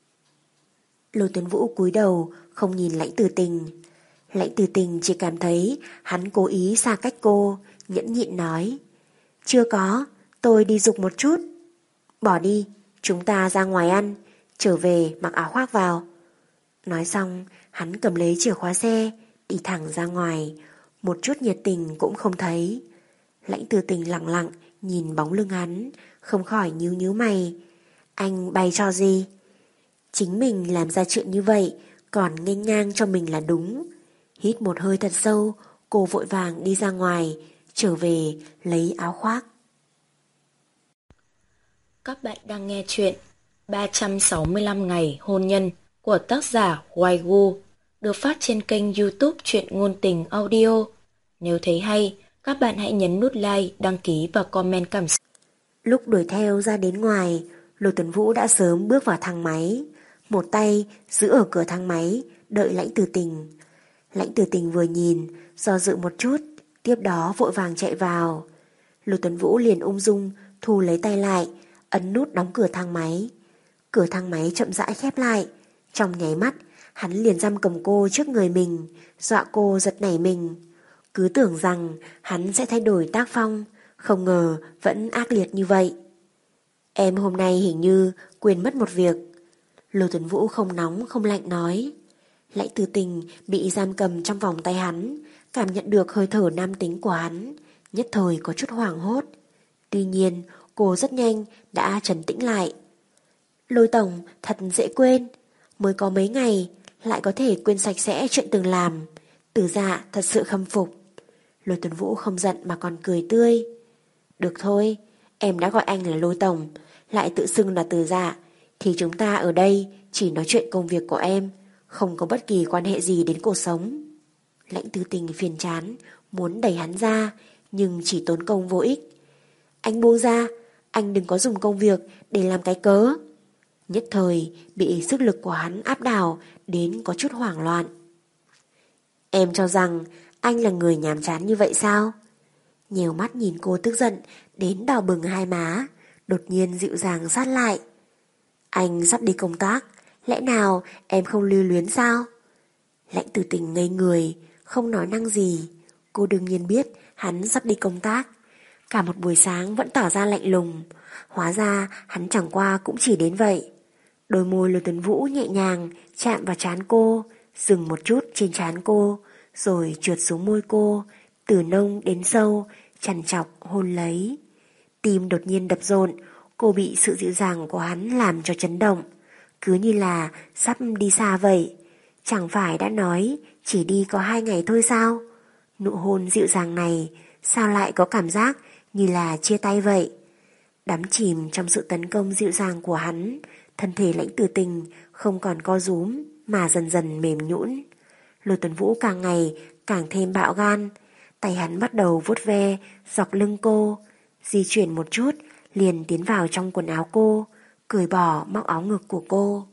Lôi Tuấn Vũ cúi đầu không nhìn Lãnh Từ Tình. Lãnh Từ Tình chỉ cảm thấy hắn cố ý xa cách cô, nhẫn nhịn nói. Chưa có, tôi đi dục một chút. Bỏ đi, chúng ta ra ngoài ăn, trở về mặc áo khoác vào. Nói xong, hắn cầm lấy chìa khóa xe, đi thẳng ra ngoài, một chút nhiệt tình cũng không thấy. Lãnh Từ Tình lặng lặng nhìn bóng lưng hắn, không khỏi nhíu nhíu mày. Anh bay cho gì? Chính mình làm ra chuyện như vậy, còn nghênh ngang cho mình là đúng. Hít một hơi thật sâu, cô vội vàng đi ra ngoài, trở về lấy áo khoác. Các bạn đang nghe chuyện ba trăm sáu mươi lăm ngày hôn nhân của tác giả Hoài Gu, được phát trên kênh YouTube Truyện Ngôn Tình Audio. Nếu thấy hay, các bạn hãy nhấn nút like, đăng ký và comment cảm xúc. Lúc đuổi theo ra đến ngoài, Lô Tuấn Vũ đã sớm bước vào thang máy, một tay giữ ở cửa thang máy, đợi Lãnh Từ Tình. Lãnh Từ Tình vừa nhìn, do dự một chút, tiếp đó vội vàng chạy vào. Lô Tuấn Vũ liền ung dung thu lấy tay lại, ấn nút đóng cửa thang máy. Cửa thang máy chậm rãi khép lại. Trong nháy mắt, hắn liền giam cầm cô trước người mình, dọa cô giật nảy mình. Cứ tưởng rằng hắn sẽ thay đổi tác phong, không ngờ vẫn ác liệt như vậy. Em hôm nay hình như quên mất một việc. Lô Tuấn Vũ không nóng không lạnh nói. Lãnh Từ Tình bị giam cầm trong vòng tay hắn, cảm nhận được hơi thở nam tính của hắn, nhất thời có chút hoảng hốt. Tuy nhiên, cô rất nhanh đã trấn tĩnh lại. Lôi tổng thật dễ quên, mới có mấy ngày lại có thể quên sạch sẽ chuyện từng làm. Từ Dạ thật sự khâm phục. Lôi Tuấn Vũ không giận mà còn cười tươi. Được thôi, em đã gọi anh là Lôi tổng, lại tự xưng là Từ Dạ, thì chúng ta ở đây chỉ nói chuyện công việc của em, không có bất kỳ quan hệ gì đến cuộc sống. Lãnh Từ Tình phiền chán, muốn đẩy hắn ra, nhưng chỉ tốn công vô ích. Anh buông ra, anh đừng có dùng công việc để làm cái cớ. Nhất thời bị sức lực của hắn áp đảo đến có chút hoảng loạn. Em cho rằng anh là người nhàm chán như vậy sao? Nhiều mắt nhìn cô tức giận đến đỏ bừng hai má, đột nhiên dịu dàng sát lại. Anh sắp đi công tác, lẽ nào em không lưu luyến sao? Lãnh Từ Tình ngây người, không nói năng gì. Cô đương nhiên biết hắn sắp đi công tác. Cả một buổi sáng vẫn tỏ ra lạnh lùng. Hóa ra hắn chẳng qua cũng chỉ đến vậy. Đôi môi Lô Tuấn Vũ nhẹ nhàng chạm vào trán cô, dừng một chút trên trán cô, rồi trượt xuống môi cô, từ nông đến sâu, chằn chọc hôn lấy. Tim đột nhiên đập rộn, cô bị sự dịu dàng của hắn làm cho chấn động, cứ như là sắp đi xa vậy. Chẳng phải đã nói chỉ đi có hai ngày thôi sao? Nụ hôn dịu dàng này sao lại có cảm giác như là chia tay vậy? Đắm chìm trong sự tấn công dịu dàng của hắn, thân thể Lãnh Từ Tình không còn co rúm mà dần dần mềm nhũn. Lôi Tuấn Vũ càng ngày càng thêm bạo gan, tay hắn bắt đầu vuốt ve dọc lưng cô, di chuyển một chút liền tiến vào trong quần áo cô, cởi bỏ móc áo ngực của cô.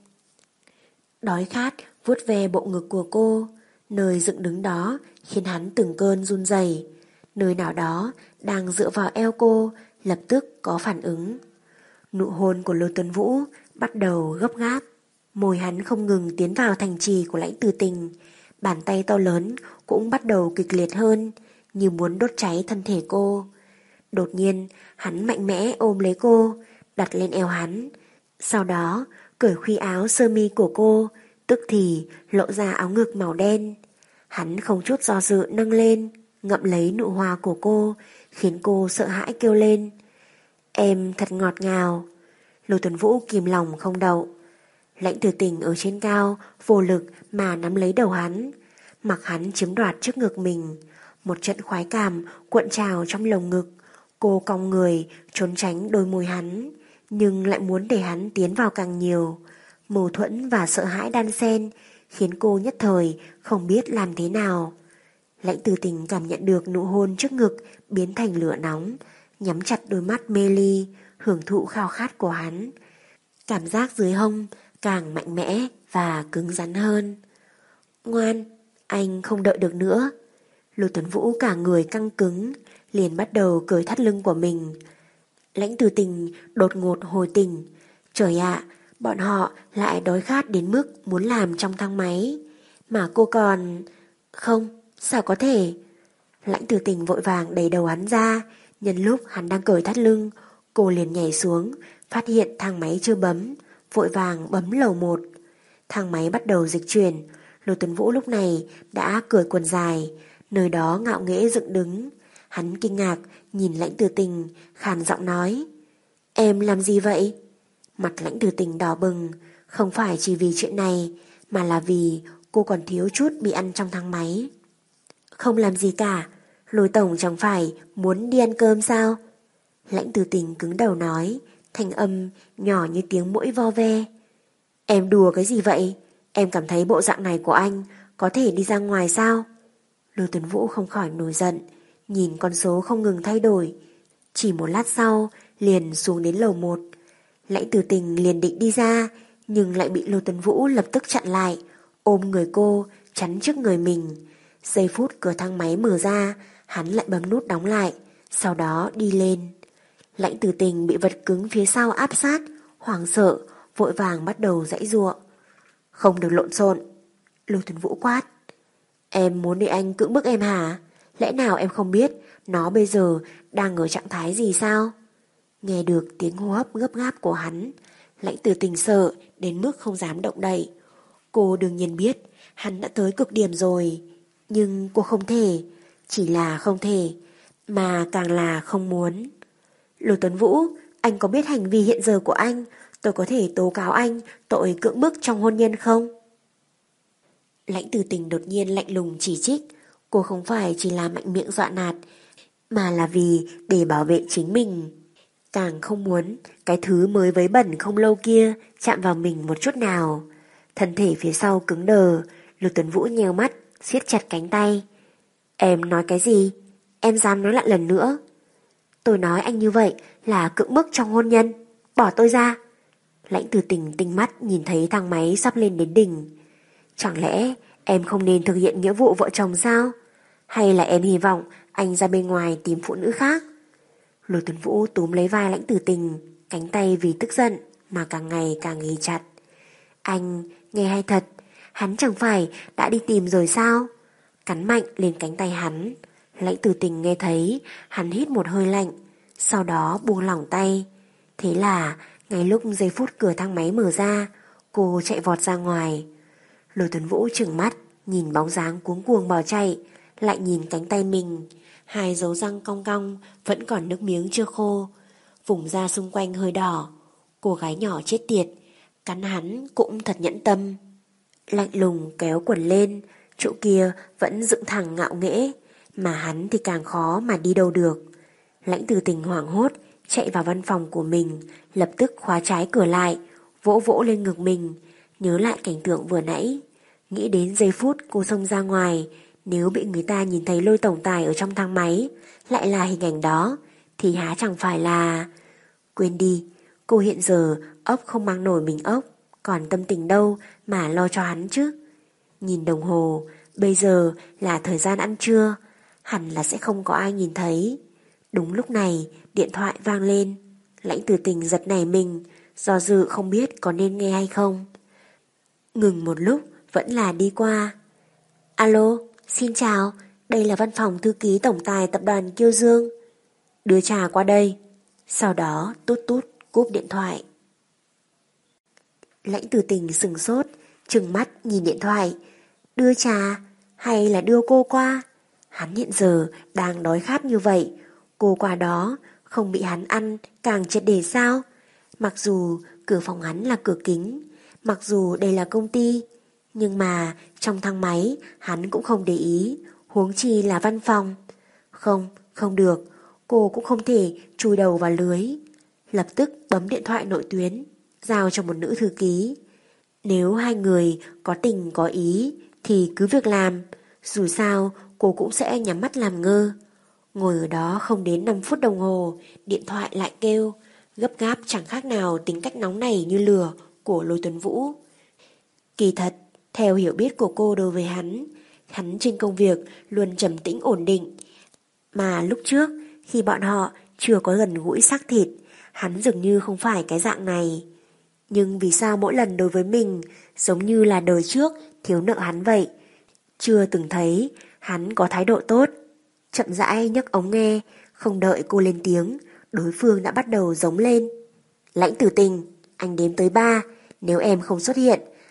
Đói khát vuốt ve bộ ngực của cô, nơi dựng đứng đó khiến hắn từng cơn run rẩy. Nơi nào đó đang dựa vào eo cô lập tức có phản ứng. Nụ hôn của Lôi Tuấn Vũ bắt đầu gấp gáp, môi hắn không ngừng tiến vào thành trì của Lãnh Từ Tình, bàn tay to lớn cũng bắt đầu kịch liệt hơn, như muốn đốt cháy thân thể cô. Đột nhiên hắn mạnh mẽ ôm lấy cô, đặt lên eo hắn, sau đó cởi khuy áo sơ mi của cô, tức thì lộ ra áo ngực màu đen. Hắn không chút do dự nâng lên, ngậm lấy nụ hoa của cô, khiến cô sợ hãi kêu lên. Em thật ngọt ngào. Lô Tuấn Vũ kìm lòng không đậu. Lãnh Từ Tình ở trên cao vô lực mà nắm lấy đầu hắn, mặc hắn chiếm đoạt trước ngực mình. Một trận khoái cảm cuộn trào trong lồng ngực. Cô cong người trốn tránh đôi môi hắn, nhưng lại muốn để hắn tiến vào càng nhiều. Mâu thuẫn và sợ hãi đan xen khiến cô nhất thời không biết làm thế nào. Lãnh Từ Tình cảm nhận được nụ hôn trước ngực biến thành lửa nóng, nhắm chặt đôi mắt mê ly, hưởng thụ khao khát của hắn. Cảm giác dưới hông càng mạnh mẽ và cứng rắn hơn. Ngoan, anh không đợi được nữa. Lô Tuấn Vũ cả người căng cứng, liền bắt đầu cởi thắt lưng của mình. Lãnh Từ Tình đột ngột hồi tỉnh. Trời ạ, bọn họ lại đói khát đến mức muốn làm trong thang máy, mà cô còn... Không, sao có thể? Lãnh Từ Tình vội vàng đẩy đầu hắn ra. Nhân lúc hắn đang cởi thắt lưng, cô liền nhảy xuống, phát hiện thang máy chưa bấm, vội vàng bấm lầu một. Thang máy bắt đầu dịch chuyển. Lô Tuấn Vũ lúc này đã cởi quần dài, nơi đó ngạo nghễ dựng đứng. Hắn kinh ngạc nhìn Lãnh Tử Tình, khàn giọng nói: Em làm gì vậy? Mặt Lãnh Tử Tình đỏ bừng, không phải chỉ vì chuyện này, mà là vì cô còn thiếu chút bị ăn trong thang máy. Không làm gì cả, Lôi tổng chẳng phải muốn đi ăn cơm sao? Lãnh Tử Tình cứng đầu nói, thanh âm nhỏ như tiếng muỗi vo ve. Em đùa cái gì vậy? Em cảm thấy bộ dạng này của anh có thể đi ra ngoài sao? Lôi Tuấn Vũ không khỏi nổi giận, nhìn con số không ngừng thay đổi. Chỉ một lát sau liền xuống đến lầu một. Lãnh Tử Tình liền định đi ra, nhưng lại bị Lôi Tuấn Vũ lập tức chặn lại, ôm người cô chắn trước người mình. Giây phút cửa thang máy mở ra, hắn lại bấm nút đóng lại, sau đó đi lên. Lãnh Tử Tình bị vật cứng phía sau áp sát, hoảng sợ, vội vàng bắt đầu giãy giụa. Không được lộn xộn. Lôi Tuấn Vũ quát. Em muốn để anh cưỡng bức em hả? Lẽ nào em không biết nó bây giờ đang ở trạng thái gì sao? Nghe được tiếng hô hấp gấp gáp của hắn, Lãnh Tử Tình sợ đến mức không dám động đậy. Cô đương nhiên biết hắn đã tới cực điểm rồi, nhưng cô không thể, chỉ là không thể, mà càng là không muốn. Lôi Tuấn Vũ, anh có biết hành vi hiện giờ của anh, tôi có thể tố cáo anh tội cưỡng bức trong hôn nhân không? Lãnh Tử Tình đột nhiên lạnh lùng chỉ trích. Cô không phải chỉ là mạnh miệng dọa nạt, mà là vì để bảo vệ chính mình. Càng không muốn cái thứ mới vấy bẩn không lâu kia chạm vào mình một chút nào. Thân thể phía sau cứng đờ. Lục Tuấn Vũ nheo mắt, siết chặt cánh tay. Em nói cái gì? Em dám nói lại lần nữa? Tôi nói anh như vậy là cưỡng bức trong hôn nhân. Bỏ tôi ra. Lãnh Tử Tình tinh mắt nhìn thấy thang máy sắp lên đến đỉnh. Chẳng lẽ em không nên thực hiện nghĩa vụ vợ chồng sao? Hay là em hy vọng anh ra bên ngoài tìm phụ nữ khác? Lôi Tuấn Vũ túm lấy vai Lãnh Tử Tình, cánh tay vì tức giận mà càng ngày càng ghì chặt. Anh nghe hay thật, hắn chẳng phải đã đi tìm rồi sao? Cắn mạnh lên cánh tay hắn. Lãnh Tử Tình nghe thấy, hắn hít một hơi lạnh, sau đó buông lỏng tay. Thế là ngay lúc giây phút cửa thang máy mở ra, cô chạy vọt ra ngoài. Lôi Tuấn Vũ trừng mắt, nhìn bóng dáng cuống cuồng bỏ chạy, lại nhìn cánh tay mình, hai dấu răng cong cong, vẫn còn nước miếng chưa khô, vùng da xung quanh hơi đỏ. Cô gái nhỏ chết tiệt, cắn hắn cũng thật nhẫn tâm. Lạnh lùng kéo quần lên, chỗ kia vẫn dựng thẳng ngạo nghễ, mà hắn thì càng khó mà đi đâu được. Lãnh Tử Tình hoảng hốt, chạy vào văn phòng của mình, lập tức khóa trái cửa lại, vỗ vỗ lên ngực mình, nhớ lại cảnh tượng vừa nãy. Nghĩ đến giây phút cô xông ra ngoài, nếu bị người ta nhìn thấy Lôi tổng tài ở trong thang máy, lại là hình ảnh đó, thì há chẳng phải là... Quên đi, cô hiện giờ ốc không mang nổi mình ốc, còn tâm tình đâu mà lo cho hắn chứ. Nhìn đồng hồ, bây giờ là thời gian ăn trưa, hẳn là sẽ không có ai nhìn thấy. Đúng lúc này, điện thoại vang lên. Lãnh Tử Tình giật nảy mình, do dự không biết có nên nghe hay không. Ngừng một lúc, vẫn là đi qua. Alo, xin chào, đây là văn phòng thư ký tổng tài tập đoàn Kiêu Dương. Đưa trà qua đây. Sau đó tút tút cúp điện thoại. Lãnh Tử Tình sừng sốt, trừng mắt nhìn điện thoại. Đưa trà hay là đưa cô qua? Hắn hiện giờ đang đói khát như vậy, cô qua đó không bị hắn ăn càng triệt để sao? Mặc dù cửa phòng hắn là cửa kính, mặc dù đây là công ty, nhưng mà trong thang máy hắn cũng không để ý, huống chi là văn phòng. Không, không được, cô cũng không thể chui đầu vào lưới. Lập tức bấm điện thoại nội tuyến, giao cho một nữ thư ký. Nếu hai người có tình có ý thì cứ việc làm, dù sao cô cũng sẽ nhắm mắt làm ngơ. Ngồi ở đó không đến năm phút đồng hồ, điện thoại lại kêu, gấp gáp chẳng khác nào tính cách nóng nảy như lửa của Lôi Tuấn Vũ. Kỳ thật, theo hiểu biết của cô đối với hắn, hắn trên công việc luôn trầm tĩnh ổn định. Mà lúc trước, khi bọn họ chưa có gần gũi xác thịt, hắn dường như không phải cái dạng này. Nhưng vì sao mỗi lần đối với mình giống như là đời trước thiếu nợ hắn vậy? Chưa từng thấy hắn có thái độ tốt. Chậm rãi nhấc ống nghe, không đợi cô lên tiếng, đối phương đã bắt đầu giống lên. Lãnh Tử Tình, anh đếm tới ba, nếu em không xuất hiện,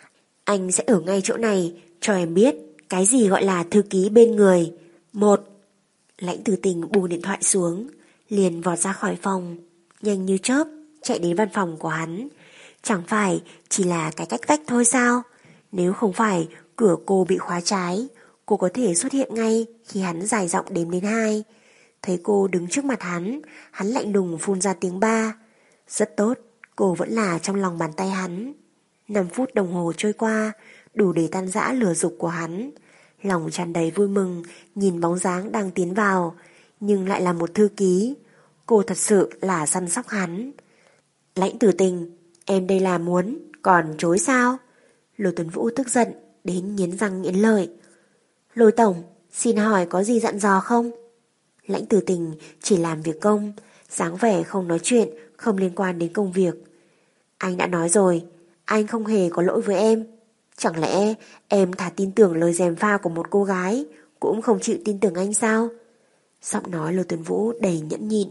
Anh sẽ ở ngay chỗ này cho em biết cái gì gọi là thư ký bên người. Một. Lãnh Tử Tình buông điện thoại xuống, liền vọt ra khỏi phòng, nhanh như chớp chạy đến văn phòng của hắn. Chẳng phải chỉ là cái cách vách thôi sao? Nếu không phải cửa cô bị khóa trái, cô có thể xuất hiện ngay khi hắn dài giọng đếm đến hai. Thấy cô đứng trước mặt hắn, hắn lạnh lùng phun ra tiếng ba. Rất tốt, cô vẫn là trong lòng bàn tay hắn. Năm phút đồng hồ trôi qua, đủ để tan rã lửa dục của hắn. Lòng tràn đầy vui mừng nhìn bóng dáng đang tiến vào, nhưng lại là một thư ký. Cô thật sự là săn sóc hắn. Lãnh Tử Tình, em đây là muốn, còn chối sao? Lôi Tuấn Vũ tức giận đến nghiến răng nghiến lợi. Lôi tổng, xin hỏi có gì dặn dò không? Lãnh Tử Tình chỉ làm việc công, dáng vẻ không nói chuyện, không liên quan đến công việc. Anh đã nói rồi, anh không hề có lỗi với em. Chẳng lẽ em thà tin tưởng lời gièm pha của một cô gái, cũng không chịu tin tưởng anh sao? Giọng nói Lôi Tuấn Vũ đầy nhẫn nhịn.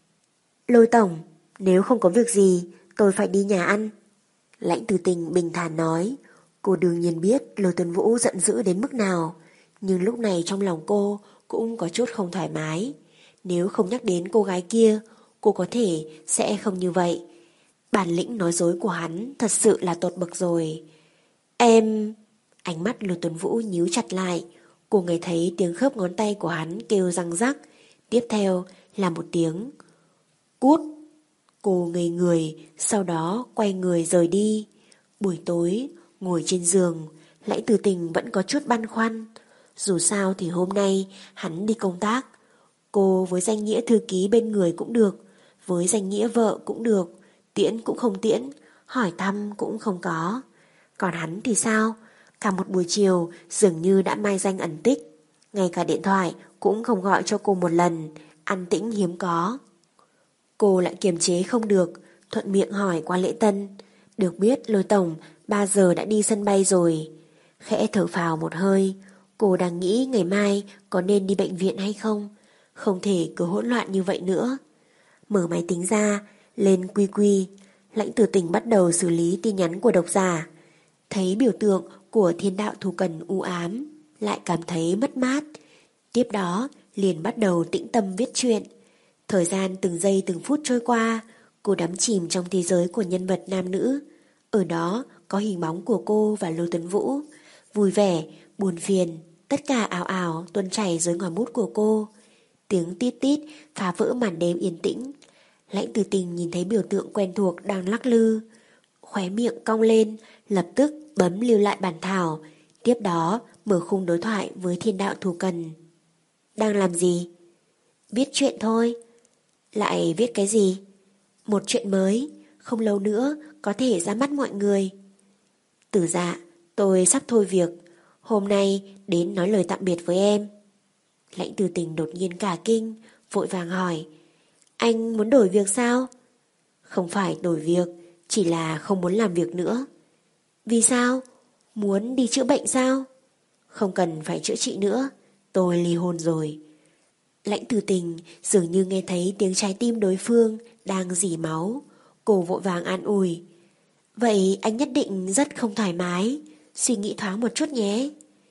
Lôi tổng, nếu không có việc gì, tôi phải đi nhà ăn. Lãnh Tử Tình bình thản nói. Cô đương nhiên biết Lôi Tuấn Vũ giận dữ đến mức nào, nhưng lúc này trong lòng cô cũng có chút không thoải mái. Nếu không nhắc đến cô gái kia, cô có thể sẽ không như vậy. Bản lĩnh nói dối của hắn thật sự là tột bậc rồi. Em... Ánh mắt Lôi Tuấn Vũ nhíu chặt lại. Cô nghe thấy tiếng khớp ngón tay của hắn kêu răng rắc. Tiếp theo là một tiếng cút. Cô ngây người, sau đó quay người rời đi. Buổi tối, ngồi trên giường, Lãnh Tử Tình vẫn có chút băn khoăn. Dù sao thì hôm nay hắn đi công tác. Cô với danh nghĩa thư ký bên người cũng được, với danh nghĩa vợ cũng được, tiễn cũng không tiễn, hỏi thăm cũng không có. Còn hắn thì sao? Cả một buổi chiều dường như đã mai danh ẩn tích. Ngay cả điện thoại cũng không gọi cho cô một lần, an tĩnh hiếm có. Cô lại kiềm chế không được, thuận miệng hỏi qua lễ tân. Được biết Lôi tổng ba giờ đã đi sân bay rồi. Khẽ thở phào một hơi, cô đang nghĩ ngày mai có nên đi bệnh viện hay không. Không thể cứ hỗn loạn như vậy nữa. Mở máy tính ra, lên quy quy. Lãnh Tử Tình bắt đầu xử lý tin nhắn của độc giả. Thấy biểu tượng của thiên đạo thù cần u ám, lại cảm thấy mất mát. Tiếp đó liền bắt đầu tĩnh tâm viết truyện. Thời gian từng giây từng phút trôi qua, cô đắm chìm trong thế giới của nhân vật nam nữ. Ở đó có hình bóng của cô và Lôi Tuấn Vũ. Vui vẻ, buồn phiền, tất cả ảo ảo tuôn chảy dưới ngòi bút của cô. Tiếng tít tít phá vỡ màn đêm yên tĩnh. Lãnh Tử Tình nhìn thấy biểu tượng quen thuộc đang lắc lư, khóe miệng cong lên, lập tức bấm lưu lại bản thảo. Tiếp đó mở khung đối thoại với thiên đạo thù cần. Đang làm gì? Viết chuyện thôi. Lại viết cái gì? Một chuyện mới, không lâu nữa có thể ra mắt mọi người. Tử Dạ, tôi sắp thôi việc, hôm nay đến nói lời tạm biệt với em. Lãnh Tử Tình đột nhiên cả kinh, vội vàng hỏi. Anh muốn đổi việc sao? Không phải đổi việc, chỉ là không muốn làm việc nữa. Vì sao? Muốn đi chữa bệnh sao? Không cần phải chữa trị nữa, tôi ly hôn rồi. Lãnh Tử Tình dường như nghe thấy tiếng trái tim đối phương đang rỉ máu. Cô vội vàng an ủi. Vậy anh nhất định rất không thoải mái, suy nghĩ thoáng một chút nhé.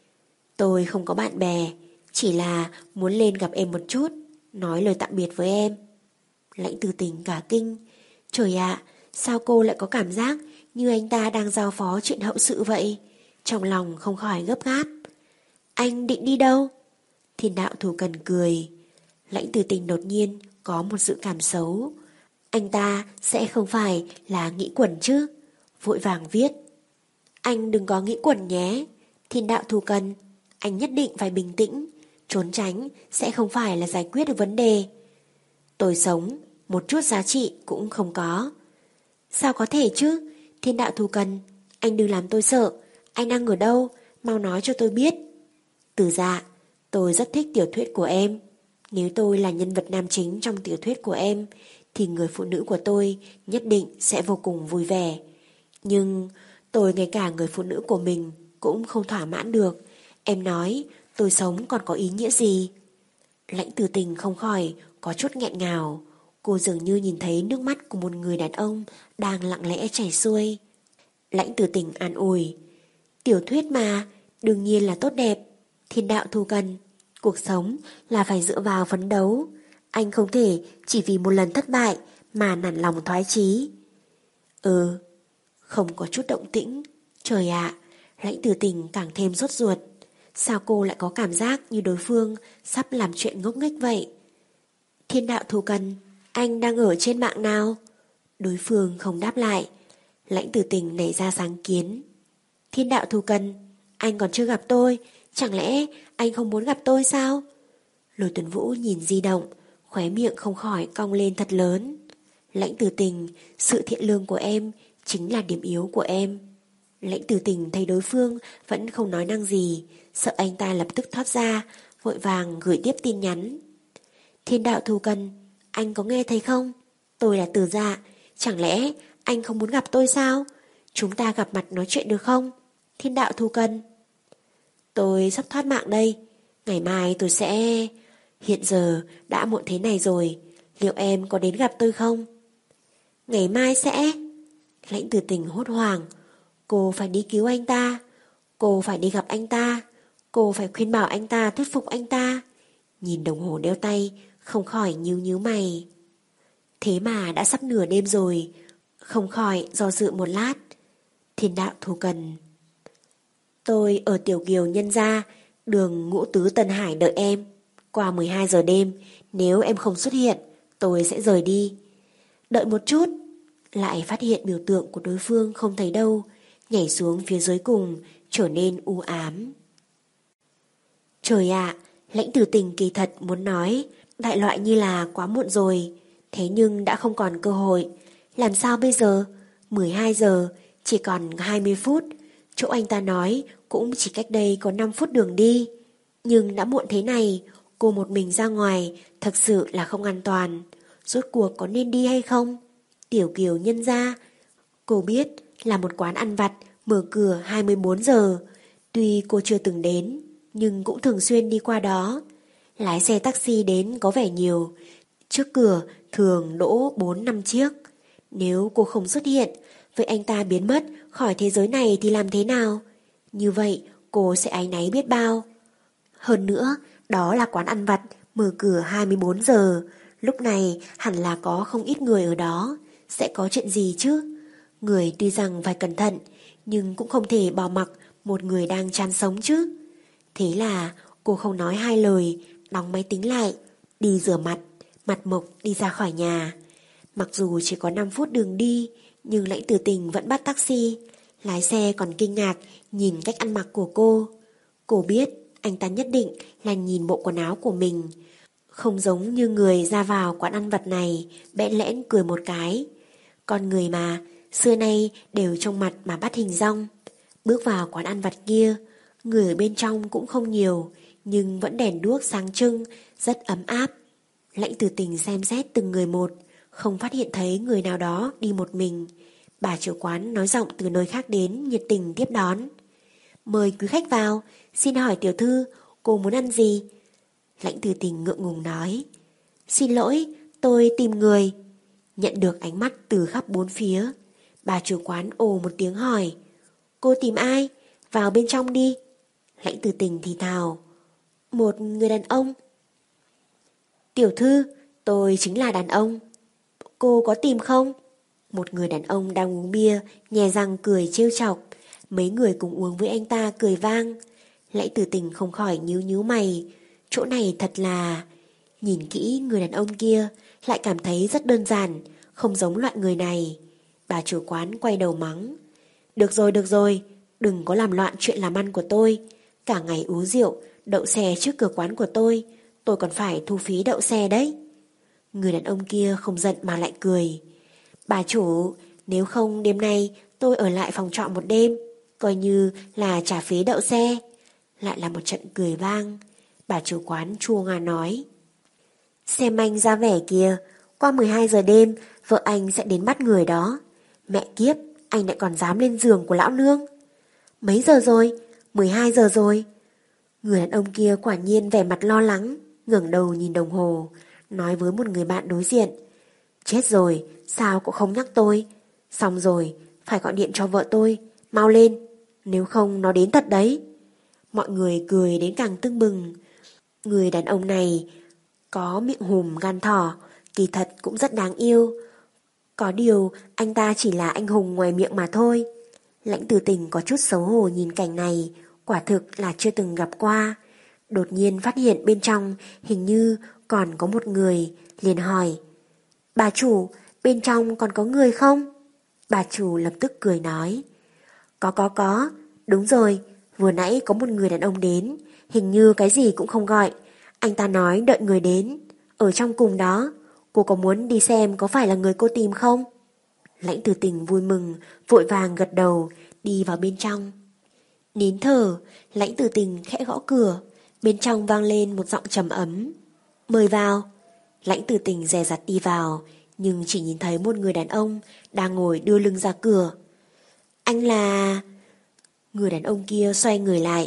Tôi không có bạn bè, chỉ là muốn lên gặp em một chút, nói lời tạm biệt với em. Lãnh Tử Tình cả kinh. Trời ạ, sao cô lại có cảm giác như anh ta đang giao phó chuyện hậu sự vậy? Trong lòng không khỏi gấp gáp. Anh định đi đâu? Thiên đạo thù cần cười. Lãnh Tử Tình đột nhiên có một dự cảm xấu. Anh ta sẽ không phải là nghĩ quẩn chứ? Vội vàng viết. Anh đừng có nghĩ quẩn nhé. Thiên đạo thù cần, anh nhất định phải bình tĩnh. Trốn tránh sẽ không phải là giải quyết được vấn đề. Tôi sống, một chút giá trị cũng không có. Sao có thể chứ? Thiên đạo thù cần, anh đừng làm tôi sợ. Anh đang ở đâu? Mau nói cho tôi biết. Tử Dạ, tôi rất thích tiểu thuyết của em. Nếu tôi là nhân vật nam chính trong tiểu thuyết của em, thì người phụ nữ của tôi nhất định sẽ vô cùng vui vẻ. Nhưng tôi ngay cả người phụ nữ của mình cũng không thỏa mãn được. Em nói tôi sống còn có ý nghĩa gì? Lãnh Tử Tình không khỏi có chút nghẹn ngào. Cô dường như nhìn thấy nước mắt của một người đàn ông đang lặng lẽ chảy xuôi. Lãnh Tử Tình an ủi. Tiểu thuyết mà, đương nhiên là tốt đẹp. Thiên đạo thu cần, cuộc sống là phải dựa vào phấn đấu. Anh không thể chỉ vì một lần thất bại mà nản lòng thoái chí. Ừ, không có chút động tĩnh. Trời ạ, Lãnh Tử Tình càng thêm sốt ruột. Sao cô lại có cảm giác như đối phương sắp làm chuyện ngốc nghếch vậy? Thiên đạo thù cần, anh đang ở trên mạng nào? Đối phương không đáp lại. Lãnh Tử Tình nảy ra sáng kiến. Thiên đạo thù cần, anh còn chưa gặp tôi, chẳng lẽ anh không muốn gặp tôi sao? Lôi Tuấn Vũ nhìn di động, khóe miệng không khỏi cong lên thật lớn. Lãnh Tử Tình, sự thiện lương của em chính là điểm yếu của em. Lãnh Tử Tình thấy đối phương vẫn không nói năng gì, sợ anh ta lập tức thoát ra, vội vàng gửi tiếp tin nhắn. Thiên đạo thù cần, anh có nghe thấy không? Tôi là Từ Dạ, chẳng lẽ anh không muốn gặp tôi sao? Chúng ta gặp mặt nói chuyện được không? Thiên đạo thù cần. Tôi sắp thoát mạng đây, ngày mai tôi sẽ... Hiện giờ đã muộn thế này rồi, liệu em có đến gặp tôi không? Ngày mai sẽ... Lãnh Tử Tình hốt hoảng. Cô phải đi cứu anh ta, cô phải đi gặp anh ta, cô phải khuyên bảo anh ta, thuyết phục anh ta. Nhìn đồng hồ đeo tay, không khỏi nhíu nhíu mày. Thế mà đã sắp nửa đêm rồi, không khỏi do dự một lát. Thiên đạo thù cần. Tôi ở Tiểu Kiều Nhân Gia, đường Ngũ Tứ Tân Hải đợi em. Qua mười hai giờ đêm, nếu em không xuất hiện, tôi sẽ rời đi. Đợi một chút. Lại phát hiện biểu tượng của đối phương không thấy đâu, nhảy xuống phía dưới cùng, trở nên u ám. Trời ạ, Lãnh Tử Tình kỳ thật muốn nói, đại loại như là quá muộn rồi, thế nhưng đã không còn cơ hội. Làm sao bây giờ? mười hai giờ, chỉ còn hai mươi phút, chỗ anh ta nói cũng chỉ cách đây có năm phút đường đi. Nhưng đã muộn thế này, cô một mình ra ngoài thật sự là không an toàn. Rốt cuộc có nên đi hay không? Tiểu Kiều Nhân Gia, cô biết là một quán ăn vặt mở cửa hai mươi bốn giờ. Tuy cô chưa từng đến, nhưng cũng thường xuyên đi qua đó. Lái xe taxi đến có vẻ nhiều. Trước cửa thường đỗ bốn năm chiếc. Nếu cô không xuất hiện, vậy anh ta biến mất khỏi thế giới này thì làm thế nào? Như vậy cô sẽ áy náy biết bao. Hơn nữa, đó là quán ăn vặt mở cửa hai mươi bốn giờ. Lúc này hẳn là có không ít người ở đó. Sẽ có chuyện gì chứ? Người tuy rằng phải cẩn thận, nhưng cũng không thể bỏ mặc một người đang chán sống chứ. Thế là cô không nói hai lời, đóng máy tính lại, đi rửa mặt, mặt mộc đi ra khỏi nhà. Mặc dù chỉ có năm phút đường đi, nhưng Lãnh Tử Tình vẫn bắt taxi. Lái xe còn kinh ngạc nhìn cách ăn mặc của cô. Cô biết anh ta nhất định là nhìn bộ quần áo của mình. Không giống như người ra vào quán ăn vặt này, bẽn lẽn cười một cái. Con người mà, xưa nay đều trong mặt mà bắt hình dong. Bước vào quán ăn vặt kia, người ở bên trong cũng không nhiều, nhưng vẫn đèn đuốc sáng trưng, rất ấm áp. Lãnh Tử Tình xem xét từng người một, không phát hiện thấy người nào đó đi một mình. Bà chủ quán nói giọng từ nơi khác đến, nhiệt tình tiếp đón. Mời quý khách vào, xin hỏi tiểu thư, cô muốn ăn gì? Lãnh Tử Tình ngượng ngùng nói. Xin lỗi, tôi tìm người. Nhận được ánh mắt từ khắp bốn phía, bà chủ quán ồ một tiếng hỏi. Cô tìm ai? Vào bên trong đi. Lãnh Tử Tình thì thào. Một người đàn ông. Tiểu thư, tôi chính là đàn ông. Cô có tìm không? Một người đàn ông đang uống bia, nhè răng cười trêu chọc. Mấy người cùng uống với anh ta cười vang. Lãnh Tử Tình không khỏi nhíu nhíu mày. Chỗ này thật là... Nhìn kỹ người đàn ông kia, lại cảm thấy rất đơn giản, không giống loại người này. Bà chủ quán quay đầu mắng. Được rồi, được rồi, đừng có làm loạn chuyện làm ăn của tôi. Cả ngày uống rượu, đậu xe trước cửa quán của tôi, tôi còn phải thu phí đậu xe đấy. Người đàn ông kia không giận mà lại cười. Bà chủ, nếu không đêm nay tôi ở lại phòng trọ một đêm, coi như là trả phí đậu xe. Lại là một trận cười vang. Bà chủ quán chua ngà nói. Xem anh ra vẻ kìa, qua mười hai giờ đêm vợ anh sẽ đến bắt người đó. Mẹ kiếp, anh lại còn dám lên giường của lão nương. Mấy giờ rồi? mười hai giờ rồi. Người đàn ông kia quả nhiên vẻ mặt lo lắng, ngẩng đầu nhìn đồng hồ, nói với một người bạn đối diện. Chết rồi, sao cậu không nhắc tôi? Xong rồi, phải gọi điện cho vợ tôi, mau lên. Nếu không nó đến thật đấy. Mọi người cười đến càng tưng bừng. Người đàn ông này có miệng hùm gan thỏ, kỳ thật cũng rất đáng yêu. Có điều anh ta chỉ là anh hùng ngoài miệng mà thôi. Lãnh Tử Tình có chút xấu hổ nhìn cảnh này, quả thực là chưa từng gặp qua. Đột nhiên phát hiện bên trong hình như còn có một người, liền hỏi: bà chủ, bên trong còn có người không? Bà chủ lập tức cười nói: Có có có, đúng rồi, vừa nãy có một người đàn ông đến, hình như cái gì cũng không gọi. Anh ta nói đợi người đến, ở trong cùng đó, cô có muốn đi xem có phải là người cô tìm không? Lãnh Tử Tình vui mừng, vội vàng gật đầu, đi vào bên trong. Nín thở, Lãnh Tử Tình khẽ gõ cửa, bên trong vang lên một giọng trầm ấm: mời vào. Lãnh Tử Tình dè dặt đi vào, nhưng chỉ nhìn thấy một người đàn ông đang ngồi đưa lưng ra cửa. Anh là... Người đàn ông kia xoay người lại.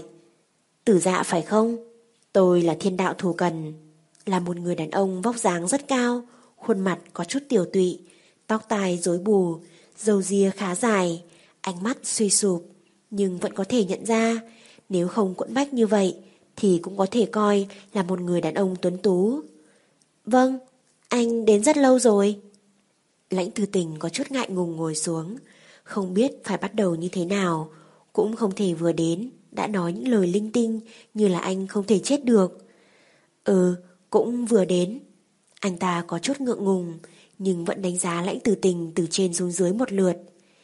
Tử Dạ phải không? Tôi là Thiên Đạo Thù Cần. Là một người đàn ông vóc dáng rất cao, khuôn mặt có chút tiểu tụy, tóc tai rối bù, râu ria khá dài, ánh mắt suy sụp, nhưng vẫn có thể nhận ra, nếu không quẫn bách như vậy thì cũng có thể coi là một người đàn ông tuấn tú. Vâng, anh đến rất lâu rồi. Lãnh Tử Tình có chút ngại ngùng ngồi xuống, không biết phải bắt đầu như thế nào, cũng không thể vừa đến đã nói những lời linh tinh như là anh không thể chết được. Ừ, cũng vừa đến. Anh ta có chút ngượng ngùng, nhưng vẫn đánh giá Lãnh Tử Tình từ trên xuống dưới một lượt.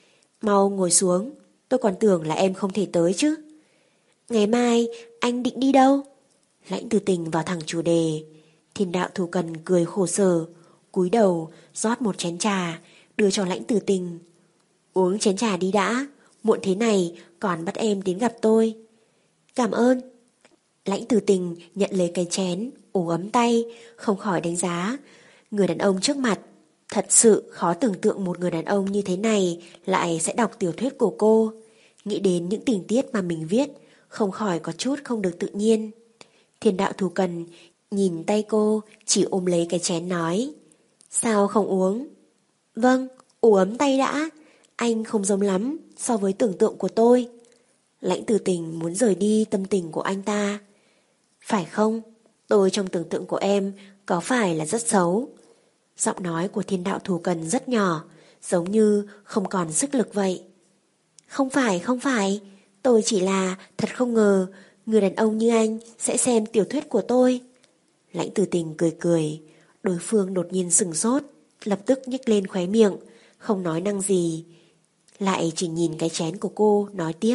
Mau ngồi xuống, tôi còn tưởng là em không thể tới chứ. Ngày mai anh định đi đâu? Lãnh Tử Tình vào thẳng chủ đề. Thiên Đạo Thù Cần cười khổ sở, cúi đầu rót một chén trà đưa cho Lãnh Tử Tình. Uống chén trà đi đã, muộn thế này còn bắt em đến gặp tôi. Cảm ơn. Lãnh Tử Tình nhận lấy cái chén, ủ ấm tay, không khỏi đánh giá người đàn ông trước mặt. Thật sự khó tưởng tượng một người đàn ông như thế này lại sẽ đọc tiểu thuyết của cô. Nghĩ đến những tình tiết mà mình viết, không khỏi có chút không được tự nhiên. Thiên Đạo Thù Cần nhìn tay cô, chỉ ôm lấy cái chén nói: Sao không uống? Vâng, ủ ấm tay đã. Anh không giống lắm so với tưởng tượng của tôi. Lãnh Tử Tình muốn rời đi tâm tình của anh ta. Phải không? Tôi trong tưởng tượng của em có phải là rất xấu? Giọng nói của Thiên Đạo Thù Cần rất nhỏ, giống như không còn sức lực vậy. Không phải, không phải. Tôi chỉ là thật không ngờ người đàn ông như anh sẽ xem tiểu thuyết của tôi. Lãnh Tử Tình cười cười. Đối phương đột nhiên sừng sốt, lập tức nhếch lên khóe miệng, không nói năng gì, lại chỉ nhìn cái chén của cô nói tiếp: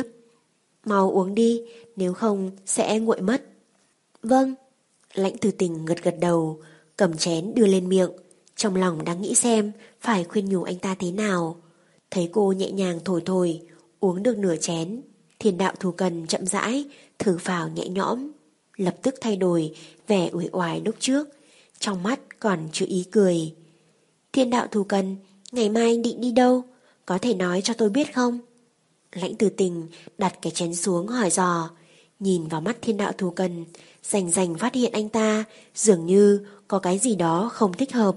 Mau uống đi, nếu không sẽ nguội mất. Vâng. Lãnh Tử Tình gật gật đầu, cầm chén đưa lên miệng, trong lòng đang nghĩ xem phải khuyên nhủ anh ta thế nào. Thấy cô nhẹ nhàng thổi thổi, uống được nửa chén, Thiên Đạo Thù Cần chậm rãi thở phào nhẹ nhõm, lập tức thay đổi vẻ uể oải lúc trước, trong mắt còn chứa ý cười. Thiên Đạo Thù Cần, ngày mai anh định đi đâu? Có thể nói cho tôi biết không? Lãnh Tử Tình đặt cái chén xuống hỏi dò, nhìn vào mắt Thiên Đạo Thù Cần, rành rành phát hiện anh ta dường như có cái gì đó không thích hợp.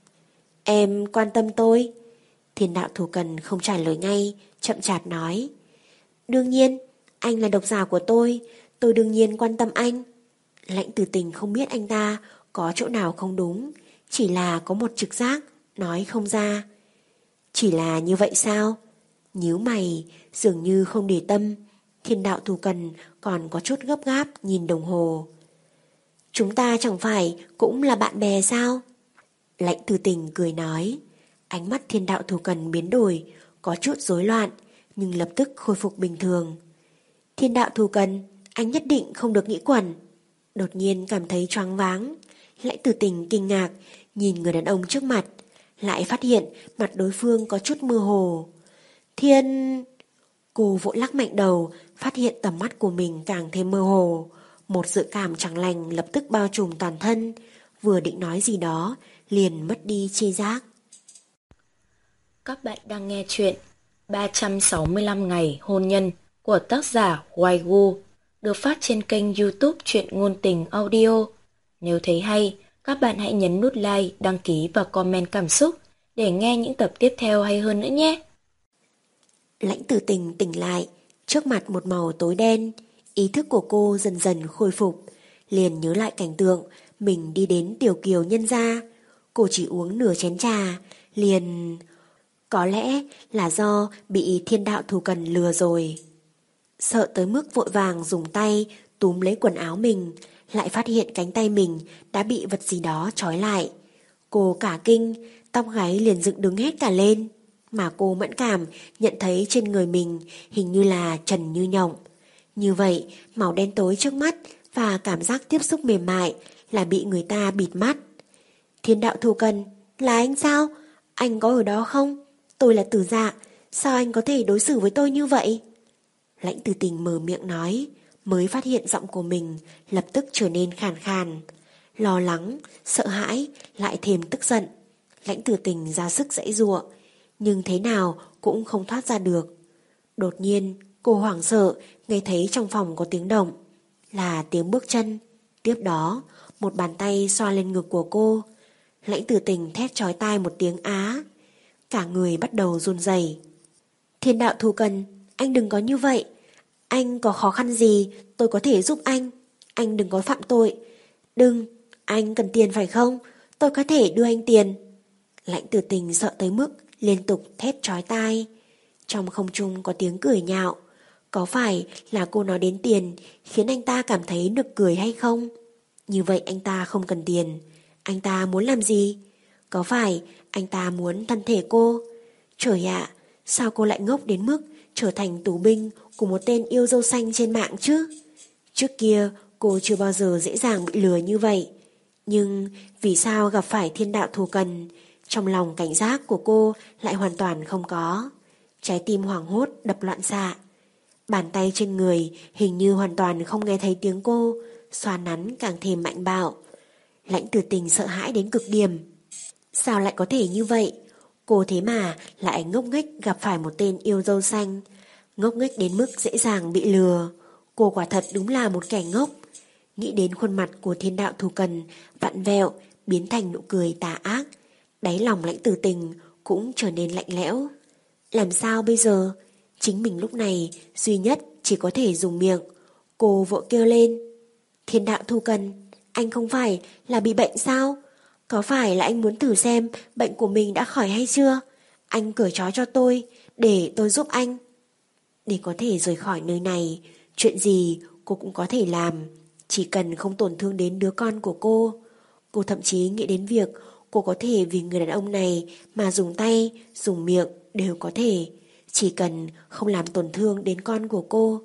Em quan tâm tôi? Thiên Đạo Thù Cần không trả lời ngay, chậm chạp nói: Đương nhiên, anh là độc giả của tôi, tôi đương nhiên quan tâm anh. Lãnh Tử Tình không biết anh ta có chỗ nào không đúng, chỉ là có một trực giác nói không ra. Chỉ là như vậy sao? Nhíu mày, dường như không để tâm. Thiên Đạo Thù Cần còn có chút gấp gáp nhìn đồng hồ. Chúng ta chẳng phải cũng là bạn bè sao? Lãnh Tử Tình cười nói. Ánh mắt Thiên Đạo Thù Cần biến đổi, có chút rối loạn, nhưng lập tức khôi phục bình thường. Thiên Đạo Thù Cần, anh nhất định không được nghĩ quẩn. Đột nhiên cảm thấy choáng váng. Lãnh Tử Tình kinh ngạc nhìn người đàn ông trước mặt, lại phát hiện mặt đối phương có chút mơ hồ. Thiên... Cô vội lắc mạnh đầu, phát hiện tầm mắt của mình càng thêm mơ hồ. Một dự cảm chẳng lành lập tức bao trùm toàn thân. Vừa định nói gì đó, liền mất đi tri giác. Các bạn đang nghe chuyện ba trăm sáu mươi lăm ngày hôn nhân của tác giả Waigu, được phát trên kênh YouTube Truyện Ngôn Tình Audio. Nếu thấy hay, các bạn hãy nhấn nút like, đăng ký và comment cảm xúc để nghe những tập tiếp theo hay hơn nữa nhé. Lãnh Tử Tình tỉnh lại, Trước mặt một màu tối đen, ý thức của cô dần dần khôi phục, liền nhớ lại cảnh tượng mình đi đến tiểu kiều nhân gia. Cô chỉ uống nửa chén trà, liền... Có lẽ là do bị thiên đạo thù cần lừa rồi. Sợ tới mức vội vàng dùng tay túm lấy quần áo mình, lại phát hiện cánh tay mình đã bị vật gì đó trói lại. Cô cả kinh, tóc gáy liền dựng đứng hết cả lên. Mà cô mẫn cảm nhận thấy trên người mình hình như là trần như nhộng. Như vậy, màu đen tối trước mắt và cảm giác tiếp xúc mềm mại là bị người ta bịt mắt. Thiên đạo thù cần, là anh sao? Anh có ở đó không? Tôi là Tử Dạ, sao anh có thể đối xử với tôi như vậy? Lãnh Tử Tình mở miệng nói, mới phát hiện giọng của mình lập tức trở nên khàn khàn. Lo lắng, sợ hãi, lại thêm tức giận. Lãnh Tử Tình ra sức giãy giụa, nhưng thế nào cũng không thoát ra được. Đột nhiên, cô hoảng sợ, nghe thấy trong phòng có tiếng động. Là tiếng bước chân. Tiếp đó, một bàn tay xoa lên ngực của cô. Lãnh Tử Tình thét chói tai một tiếng á. Cả người bắt đầu run rẩy. Thiên đạo thù cần, anh đừng có như vậy. Anh có khó khăn gì tôi có thể giúp anh. Anh đừng có phạm tội. Đừng, anh cần tiền phải không? Tôi có thể đưa anh tiền. Lãnh Tử Tình sợ tới mức liên tục thét chói tai. Trong không trung có tiếng cười nhạo. Có phải là cô nói đến tiền khiến anh ta cảm thấy nực cười hay không? Như vậy anh ta không cần tiền. Anh ta muốn làm gì? Có phải anh ta muốn thân thể cô? Trời ạ, sao cô lại ngốc đến mức trở thành tù binh của một tên yêu dâu xanh trên mạng chứ? Trước kia cô chưa bao giờ dễ dàng bị lừa như vậy. Nhưng vì sao gặp phải thiên đạo thù cần, trong lòng cảnh giác của cô lại hoàn toàn không có. Trái tim hoảng hốt đập loạn xạ. Bàn tay trên người hình như hoàn toàn không nghe thấy tiếng cô, xoa nắn càng thêm mạnh bạo. Lãnh Tử Tình sợ hãi đến cực điểm. Sao lại có thể như vậy? Cô thế mà lại ngốc nghếch gặp phải một tên yêu dâu xanh. Ngốc nghếch đến mức dễ dàng bị lừa. Cô quả thật đúng là một kẻ ngốc. Nghĩ đến khuôn mặt của thiên đạo thù cần vặn vẹo, biến thành nụ cười tà ác, đáy lòng Lãnh Tử Tình cũng trở nên lạnh lẽo. Làm sao bây giờ? Chính mình lúc này duy nhất chỉ có thể dùng miệng. Cô vội kêu lên. Thiên đạo thù cần, anh không phải là bị bệnh sao? Có phải là anh muốn thử xem bệnh của mình đã khỏi hay chưa? Anh cởi trói cho tôi, để tôi giúp anh. Để có thể rời khỏi nơi này, chuyện gì cô cũng có thể làm, chỉ cần không tổn thương đến đứa con của cô. Cô thậm chí nghĩ đến việc cô có thể vì người đàn ông này mà dùng tay, dùng miệng đều có thể, chỉ cần không làm tổn thương đến con của cô.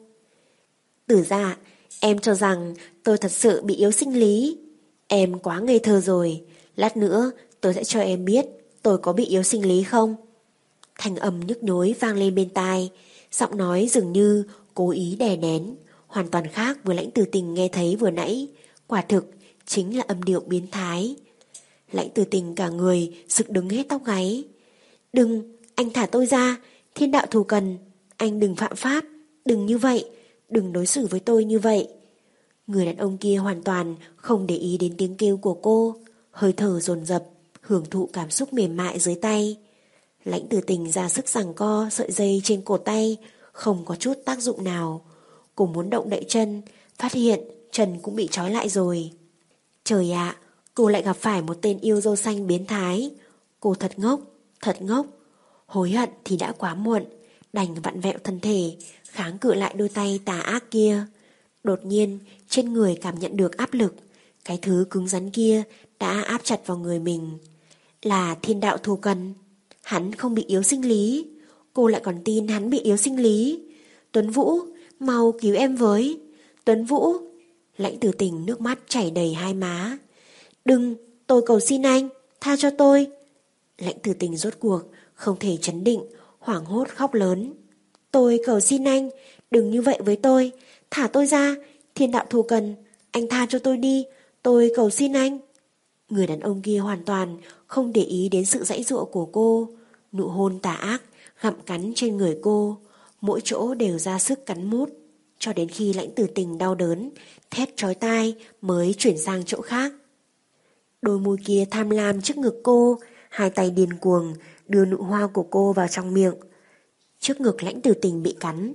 Tử Dạ, em cho rằng tôi thật sự bị yếu sinh lý. Em quá ngây thơ rồi. Lát nữa tôi sẽ cho em biết tôi có bị yếu sinh lý không. Thanh âm nhức nhối vang lên bên tai, giọng nói dường như cố ý đè nén, hoàn toàn khác với Lãnh Tử Tình nghe thấy vừa nãy. Quả thực chính là âm điệu biến thái. Lãnh Tử Tình cả người sực đứng hết tóc gáy. Đừng, anh thả tôi ra. Thiên đạo thù cần, anh đừng phạm pháp. Đừng như vậy, đừng đối xử với tôi như vậy. Người đàn ông kia hoàn toàn không để ý đến tiếng kêu của cô, hơi thở dồn dập, hưởng thụ cảm xúc mềm mại dưới tay. Lãnh Tử Tình ra sức giằng co sợi dây trên cổ tay, không có chút tác dụng nào. Cô muốn động đậy chân, phát hiện chân cũng bị trói lại rồi. Trời ạ, cô lại gặp phải một tên yêu dâu xanh biến thái. Cô thật ngốc, thật ngốc. Hối hận thì đã quá muộn, đành vặn vẹo thân thể, kháng cự lại đôi tay tà ác kia. Đột nhiên, trên người cảm nhận được áp lực. Cái thứ cứng rắn kia đã áp chặt vào người mình. Là thiên đạo thù cần. Hắn không bị yếu sinh lý. Cô lại còn tin hắn bị yếu sinh lý. Tuấn Vũ, mau cứu em với. Tuấn Vũ. Lãnh Tử Tình nước mắt chảy đầy hai má. Đừng, tôi cầu xin anh, tha cho tôi. Lãnh Tử Tình rốt cuộc không thể chấn định, hoảng hốt khóc lớn. Tôi cầu xin anh, đừng như vậy với tôi. Thả tôi ra, thiên đạo thù cần, anh tha cho tôi đi, tôi cầu xin anh. Người đàn ông kia hoàn toàn không để ý đến sự giãy giụa của cô. Nụ hôn tà ác gặm cắn trên người cô, mỗi chỗ đều ra sức cắn mút, cho đến khi Lãnh Tử Tình đau đớn, thét chói tai mới chuyển sang chỗ khác. Đôi môi kia tham lam trước ngực cô, hai tay điên cuồng đưa nụ hoa của cô vào trong miệng. Trước ngực Lãnh Tử Tình bị cắn,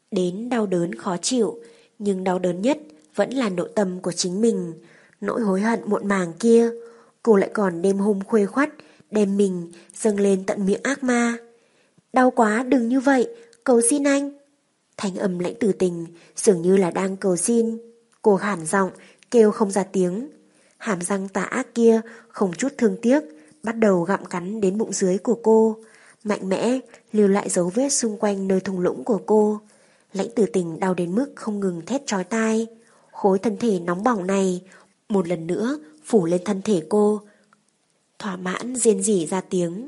đến đau đớn khó chịu, nhưng đau đớn nhất vẫn là nội tâm của chính mình. Nỗi hối hận muộn màng kia, cô lại còn đêm hôm khuya khoắt đem mình dâng lên tận miệng ác ma. Đau quá, đừng như vậy, cầu xin anh. Thanh âm Lãnh Tử Tình dường như là đang cầu xin. Cô hàn giọng kêu không ra tiếng. Hàm răng tà ác kia không chút thương tiếc bắt đầu gặm cắn đến bụng dưới của cô, mạnh mẽ lưu lại dấu vết xung quanh nơi thung lũng của cô. Lãnh Tử Tình đau đến mức không ngừng thét chói tai. Khối thân thể nóng bỏng này một lần nữa phủ lên thân thể cô, thỏa mãn rên rỉ ra tiếng.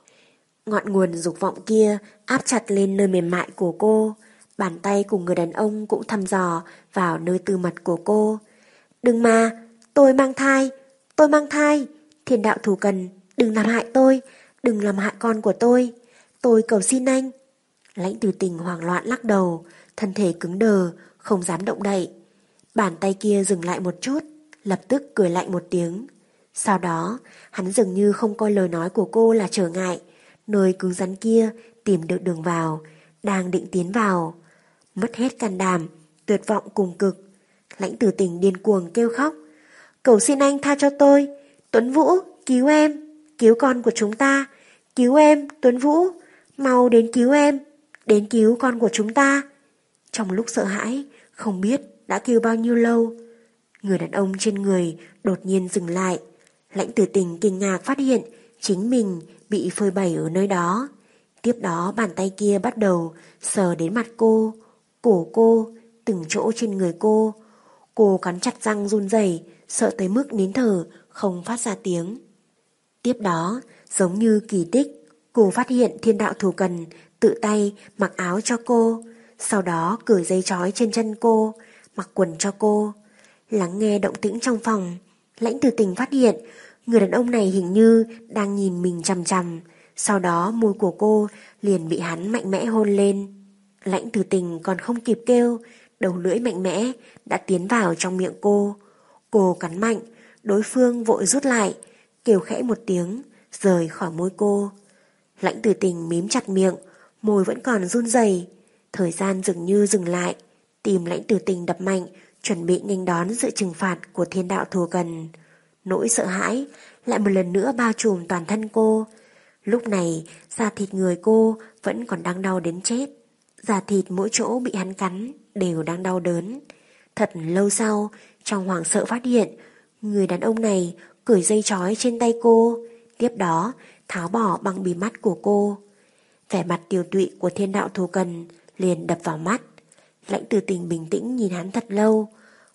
Ngọn nguồn dục vọng kia áp chặt lên nơi mềm mại của cô. Bàn tay của người đàn ông cũng thăm dò vào nơi tư mật của cô. Đừng mà, tôi mang thai, tôi mang thai. Thiên đạo thù cần, đừng làm hại tôi, đừng làm hại con của tôi. Tôi cầu xin anh. Lãnh Tử Tình hoảng loạn lắc đầu, thân thể cứng đờ, không dám động đậy. Bàn tay kia dừng lại một chút, lập tức cười lạnh một tiếng. Sau đó, hắn dường như không coi lời nói của cô là trở ngại, nơi cứng rắn kia tìm được đường vào, đang định tiến vào. Mất hết can đảm, tuyệt vọng cùng cực, Lãnh Tử Tình điên cuồng kêu khóc. Cầu xin anh tha cho tôi, Tuấn Vũ, cứu em, cứu con của chúng ta, cứu em, Tuấn Vũ, mau đến cứu em, đến cứu con của chúng ta. Trong lúc sợ hãi, không biết đã kêu bao nhiêu lâu, người đàn ông trên người đột nhiên dừng lại. Lãnh Tử Tình kinh ngạc phát hiện chính mình bị phơi bày ở nơi đó. Tiếp đó bàn tay kia bắt đầu sờ đến mặt cô, cổ cô, từng chỗ trên người cô. Cô cắn chặt răng run rẩy, sợ tới mức nín thở, không phát ra tiếng. Tiếp đó, giống như kỳ tích, cô phát hiện Thiên Đạo Thù Cần tự tay mặc áo cho cô, sau đó cởi dây trói trên chân cô, mặc quần cho cô. Lắng nghe động tĩnh trong phòng, Lãnh Tử Tình phát hiện người đàn ông này hình như đang nhìn mình chằm chằm. Sau đó môi của cô liền bị hắn mạnh mẽ hôn lên. Lãnh Tử Tình còn không kịp kêu, đầu lưỡi mạnh mẽ đã tiến vào trong miệng cô. Cô cắn mạnh, đối phương vội rút lại, kêu khẽ một tiếng, rời khỏi môi cô. Lãnh Tử Tình mím chặt miệng, môi vẫn còn run rẩy. Thời gian dường như dừng lại, tim Lãnh Tử Tình đập mạnh, chuẩn bị nghênh đón sự trừng phạt của Thiên Đạo Thù Cần. Nỗi sợ hãi lại một lần nữa bao trùm toàn thân cô. Lúc này da thịt người cô vẫn còn đang đau đến chết. Da thịt mỗi chỗ bị hắn cắn đều đang đau đớn. Thật lâu sau, trong hoảng sợ phát hiện người đàn ông này cởi dây trói trên tay cô, tiếp đó tháo bỏ băng bì mắt của cô. Vẻ mặt tiều tụy của Thiên Đạo Thù Cần liền đập vào mắt. Lãnh Tử Tình bình tĩnh nhìn hắn thật lâu,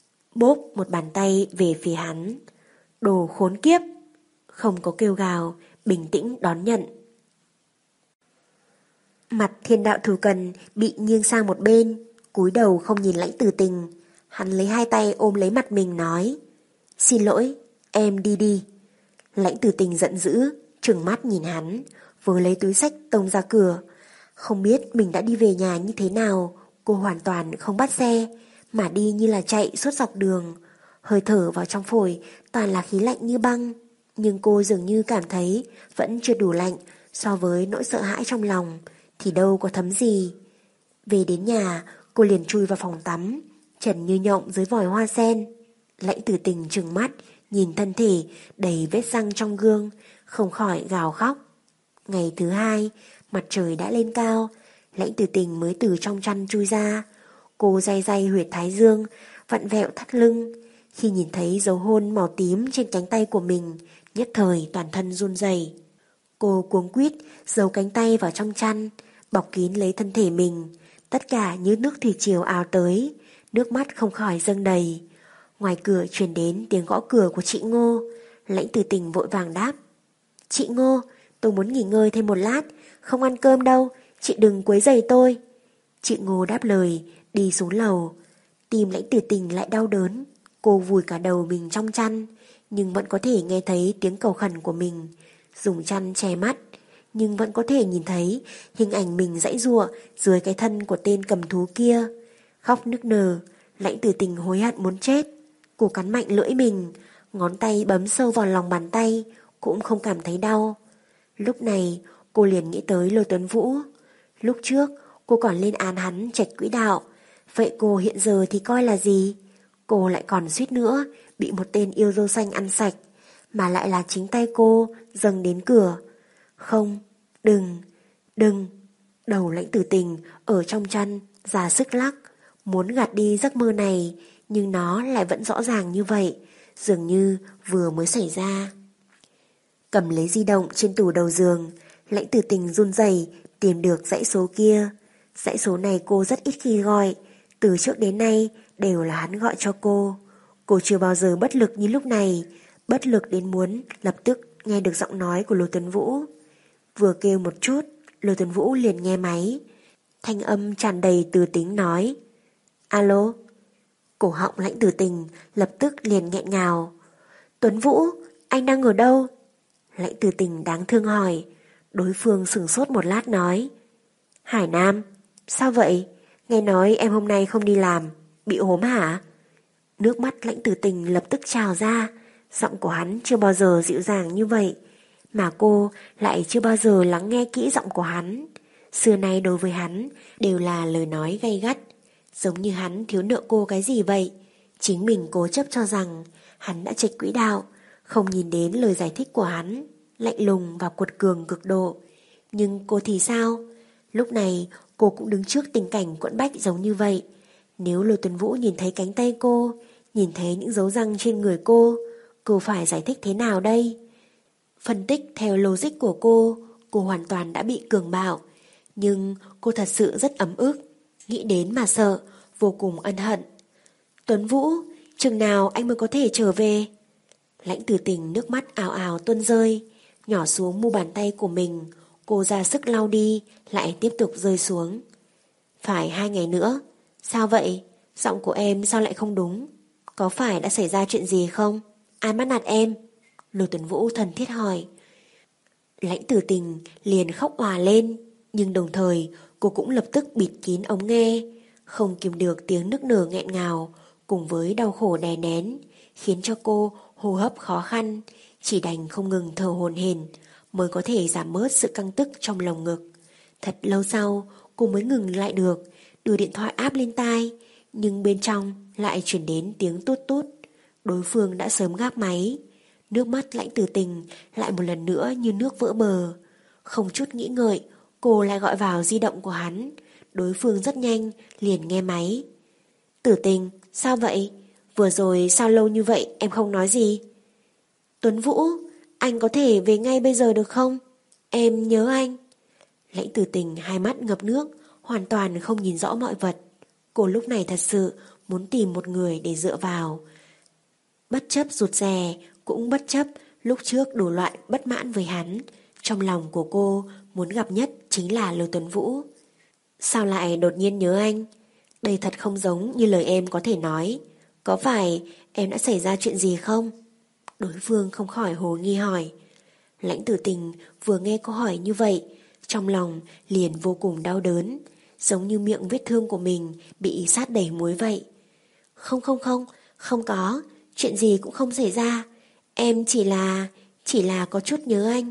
bốp một bàn tay về phía hắn. Đồ khốn kiếp! Không có kêu gào, bình tĩnh đón nhận. Mặt Thiên Đạo Thù Cần bị nghiêng sang một bên, cúi đầu không nhìn Lãnh Tử Tình. Hắn lấy hai tay ôm lấy mặt mình nói, xin lỗi, em đi đi. Lãnh Tử Tình giận dữ, trừng mắt nhìn hắn, vừa lấy túi xách tông ra cửa. Không biết mình đã đi về nhà như thế nào, cô hoàn toàn không bắt xe, mà đi như là chạy suốt dọc đường. Hơi thở vào trong phổi toàn là khí lạnh như băng, nhưng cô dường như cảm thấy vẫn chưa đủ lạnh so với nỗi sợ hãi trong lòng, thì đâu có thấm gì. Về đến nhà, cô liền chui vào phòng tắm, trần như nhộng dưới vòi hoa sen. Lãnh Tử Tình trừng mắt, nhìn thân thể đầy vết răng trong gương, không khỏi gào khóc. Ngày thứ hai, mặt trời đã lên cao, Lãnh Tử Tình mới từ trong chăn chui ra. Cô day day huyệt thái dương, vặn vẹo thắt lưng. Khi nhìn thấy dấu hôn màu tím trên cánh tay của mình, nhất thời toàn thân run rẩy. Cô cuống quýt giấu cánh tay vào trong chăn, bọc kín lấy thân thể mình. Tất cả như nước thủy triều ào tới, nước mắt không khỏi dâng đầy. Ngoài cửa truyền đến tiếng gõ cửa của chị Ngô. Lãnh Tử Tình vội vàng đáp, chị Ngô, tôi muốn nghỉ ngơi thêm một lát, không ăn cơm đâu, chị đừng quấy rầy tôi. Chị Ngô đáp lời, đi xuống lầu. Tim Lãnh Tử Tình lại đau đớn. Cô vùi cả đầu mình trong chăn, nhưng vẫn có thể nghe thấy tiếng cầu khẩn của mình. Dùng chăn che mắt, nhưng vẫn có thể nhìn thấy hình ảnh mình giãy giụa dưới cái thân của tên cầm thú kia. Khóc nức nở, Lãnh Tử Tình hối hận muốn chết. Cô cắn mạnh lưỡi mình, ngón tay bấm sâu vào lòng bàn tay, cũng không cảm thấy đau. Lúc này cô liền nghĩ tới Lôi Tuấn Vũ. Lúc trước cô còn lên án hắn chệch quỹ đạo. Vậy cô hiện giờ thì coi là gì? Cô lại còn suýt nữa bị một tên yêu dâu xanh ăn sạch, mà lại là chính tay cô dâng đến cửa. Không, đừng, đừng. Đầu Lãnh Tử Tình ở trong chăn ra sức lắc, muốn gạt đi giấc mơ này, nhưng nó lại vẫn rõ ràng như vậy, dường như vừa mới xảy ra. Cầm lấy di động trên tủ đầu giường, Lãnh Tử Tình run rẩy tìm được dãy số kia. Dãy số này cô rất ít khi gọi, từ trước đến nay đều là hắn gọi cho cô. Cô chưa bao giờ bất lực như lúc này, bất lực đến muốn lập tức nghe được giọng nói của Lô Tuấn Vũ. Vừa kêu một chút, Lô Tuấn Vũ liền nghe máy. Thanh âm tràn đầy từ tính nói: Alo. Cổ họng Lãnh Tử Tình lập tức liền nghẹn ngào. Tuấn Vũ, anh đang ở đâu? Lãnh Tử Tình đáng thương hỏi. Đối phương sửng sốt một lát nói: Hải Nam. Sao vậy? Nghe nói em hôm nay không đi làm, bị ốm hả? Nước mắt Lãnh Tử Tình lập tức trào ra. Giọng của hắn chưa bao giờ dịu dàng như vậy, mà cô lại chưa bao giờ lắng nghe kỹ giọng của hắn. Xưa nay đối với hắn đều là lời nói gay gắt, giống như hắn thiếu nợ cô cái gì vậy. Chính mình cố chấp cho rằng hắn đã chệch quỹ đạo, không nhìn đến lời giải thích của hắn, lạnh lùng và cuột cường cực độ. Nhưng cô thì sao? Lúc này cô cũng đứng trước tình cảnh quẫn bách giống như vậy. Nếu Lô Tuấn Vũ nhìn thấy cánh tay cô, nhìn thấy những dấu răng trên người cô, cô phải giải thích thế nào đây? Phân tích theo logic của cô, cô hoàn toàn đã bị cường bạo. Nhưng cô thật sự rất ấm ức, nghĩ đến mà sợ, vô cùng ân hận. Tuấn Vũ, chừng nào anh mới có thể trở về? Lãnh Tử Tình nước mắt ào ào tuôn rơi, nhỏ xuống mu bàn tay của mình. Cô ra sức lau đi, lại tiếp tục rơi xuống. Phải hai ngày nữa. Sao vậy? Giọng của em sao lại không đúng? Có phải đã xảy ra chuyện gì không? Ai bắt nạt em? Lô Tuấn Vũ thân thiết hỏi. Lãnh Tử Tình liền khóc òa lên, nhưng đồng thời cô cũng lập tức bịt kín ống nghe, không kìm được tiếng nức nở nghẹn ngào cùng với đau khổ đè nén, khiến cho cô hô hấp khó khăn, chỉ đành không ngừng thở hổn hển mới có thể giảm bớt sự căng tức trong lồng ngực. Thật lâu sau cô mới ngừng lại được, đưa điện thoại áp lên tai, nhưng bên trong lại chuyển đến tiếng tút tút. Đối phương đã sớm gác máy. Nước mắt Lãnh Tử Tình lại một lần nữa như nước vỡ bờ. Không chút nghĩ ngợi, cô lại gọi vào di động của hắn. Đối phương rất nhanh liền nghe máy. Tử Tình, sao vậy? Vừa rồi sao lâu như vậy em không nói gì? Tuấn Vũ, anh có thể về ngay bây giờ được không? Em nhớ anh. Lãnh Tử Tình hai mắt ngập nước, hoàn toàn không nhìn rõ mọi vật. Cô lúc này thật sự muốn tìm một người để dựa vào. Bất chấp rụt rè, cũng bất chấp lúc trước đủ loại bất mãn với hắn, trong lòng của cô muốn gặp nhất chính là Lô Tuấn Vũ. Sao lại đột nhiên nhớ anh? Đây thật không giống như lời em có thể nói. Có phải em đã xảy ra chuyện gì không? Đối phương không khỏi hồ nghi hỏi. Lãnh Tử Tình vừa nghe câu hỏi như vậy, trong lòng liền vô cùng đau đớn, giống như miệng vết thương của mình bị sát đầy muối vậy. Không không không, không có, chuyện gì cũng không xảy ra. Em chỉ là, chỉ là có chút nhớ anh.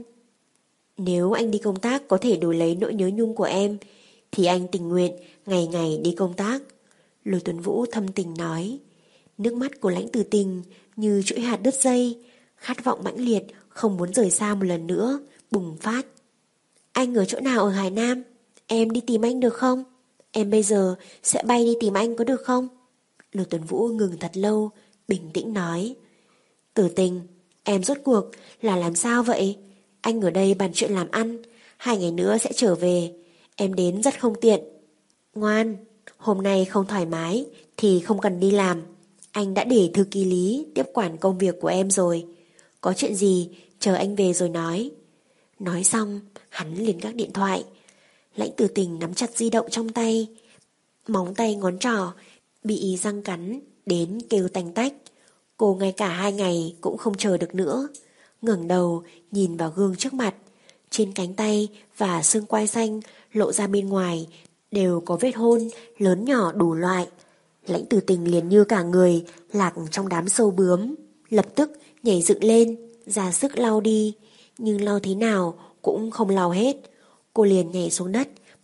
Nếu anh đi công tác có thể đổi lấy nỗi nhớ nhung của em, thì anh tình nguyện ngày ngày đi công tác. Lô Tuấn Vũ thâm tình nói. Nước mắt của Lãnh Tử Tình như chuỗi hạt đứt dây, khát vọng mãnh liệt không muốn rời xa một lần nữa bùng phát. Anh ở chỗ nào ở Hải Nam? Em đi tìm anh được không? Em bây giờ sẽ bay đi tìm anh có được không? Lô Tuấn Vũ ngừng thật lâu, bình tĩnh nói. Tử Tình, em rốt cuộc là làm sao vậy? Anh ở đây bàn chuyện làm ăn, hai ngày nữa sẽ trở về. Em đến rất không tiện. Ngoan, hôm nay không thoải mái thì không cần đi làm. Anh đã để thư ký Lý tiếp quản công việc của em rồi. Có chuyện gì chờ anh về rồi nói. Nói xong hắn liền gác điện thoại. Lãnh Tử Tình nắm chặt di động trong tay, móng tay ngón trỏ bị răng cắn đến kêu tanh tách. Cô ngay cả hai ngày cũng không chờ được nữa, ngẩng đầu nhìn vào gương trước mặt. Trên cánh tay và xương quai xanh lộ ra bên ngoài đều có vết hôn lớn nhỏ đủ loại. Lãnh Tử Tình liền như cả người lạc trong đám sâu bướm, lập tức nhảy dựng lên, ra sức lau đi, nhưng lau thế nào cũng không lau hết. Cô liền nhảy xuống đất,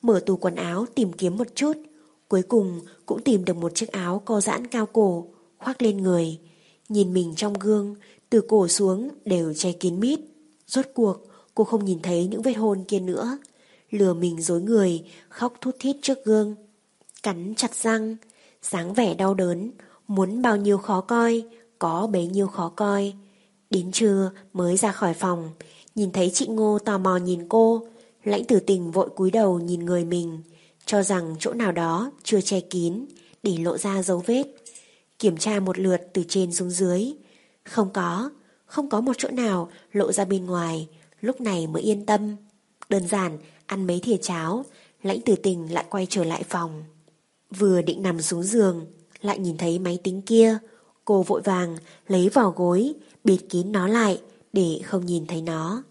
mở tủ quần áo tìm kiếm một chút. Cuối cùng cũng tìm được một chiếc áo co giãn cao cổ, khoác lên người. Nhìn mình trong gương, từ cổ xuống đều che kín mít. Rốt cuộc cô không nhìn thấy những vết hôn kia nữa. Lừa mình dối người, khóc thút thít trước gương. Cắn chặt răng, dáng vẻ đau đớn, muốn bao nhiêu khó coi, có bấy nhiêu khó coi. Đến trưa mới ra khỏi phòng, nhìn thấy chị Ngô tò mò nhìn cô. Lãnh Tử Tình vội cúi đầu nhìn người mình, cho rằng chỗ nào đó chưa che kín để lộ ra dấu vết. Kiểm tra một lượt từ trên xuống dưới, không có, không có một chỗ nào lộ ra bên ngoài. Lúc này mới yên tâm. Đơn giản ăn mấy thìa cháo, Lãnh Tử Tình lại quay trở lại phòng. Vừa định nằm xuống giường, lại nhìn thấy máy tính kia. Cô vội vàng lấy vỏ gối bịt kín nó lại để không nhìn thấy nó.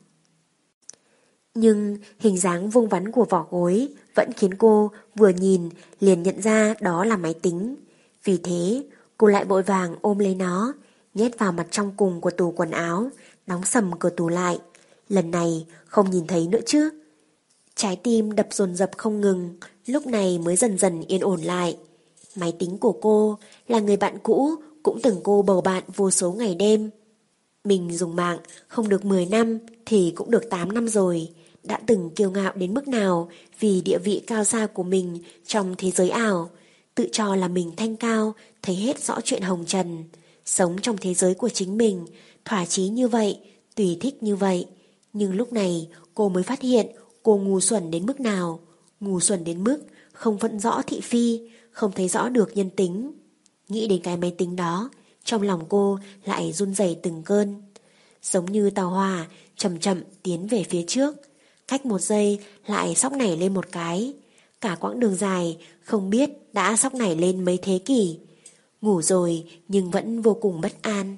Nhưng hình dáng vuông vắn của vỏ gối vẫn khiến cô vừa nhìn liền nhận ra đó là máy tính. Vì thế cô lại vội vàng ôm lấy nó, nhét vào mặt trong cùng của tủ quần áo, đóng sầm cửa tủ lại. Lần này không nhìn thấy nữa chứ. Trái tim đập dồn dập không ngừng, lúc này mới dần dần yên ổn lại. Máy tính của cô là người bạn cũ, cũng từng cô bầu bạn vô số ngày đêm. Mình dùng mạng không được mười năm thì cũng được tám năm rồi. Đã từng kiêu ngạo đến mức nào vì địa vị cao xa của mình trong thế giới ảo. Tự cho là mình thanh cao, thấy hết rõ chuyện hồng trần. Sống trong thế giới của chính mình, thỏa chí như vậy, tùy thích như vậy. Nhưng lúc này cô mới phát hiện cô ngu xuẩn đến mức nào. Ngu xuẩn đến mức không phân rõ thị phi, không thấy rõ được nhân tính. Nghĩ đến cái máy tính đó, trong lòng cô lại run rẩy từng cơn. Giống như tàu hỏa chậm chậm tiến về phía trước, cách một giây lại sóc nảy lên một cái. Cả quãng đường dài không biết đã sóc nảy lên mấy thế kỷ. Ngủ rồi nhưng vẫn vô cùng bất an.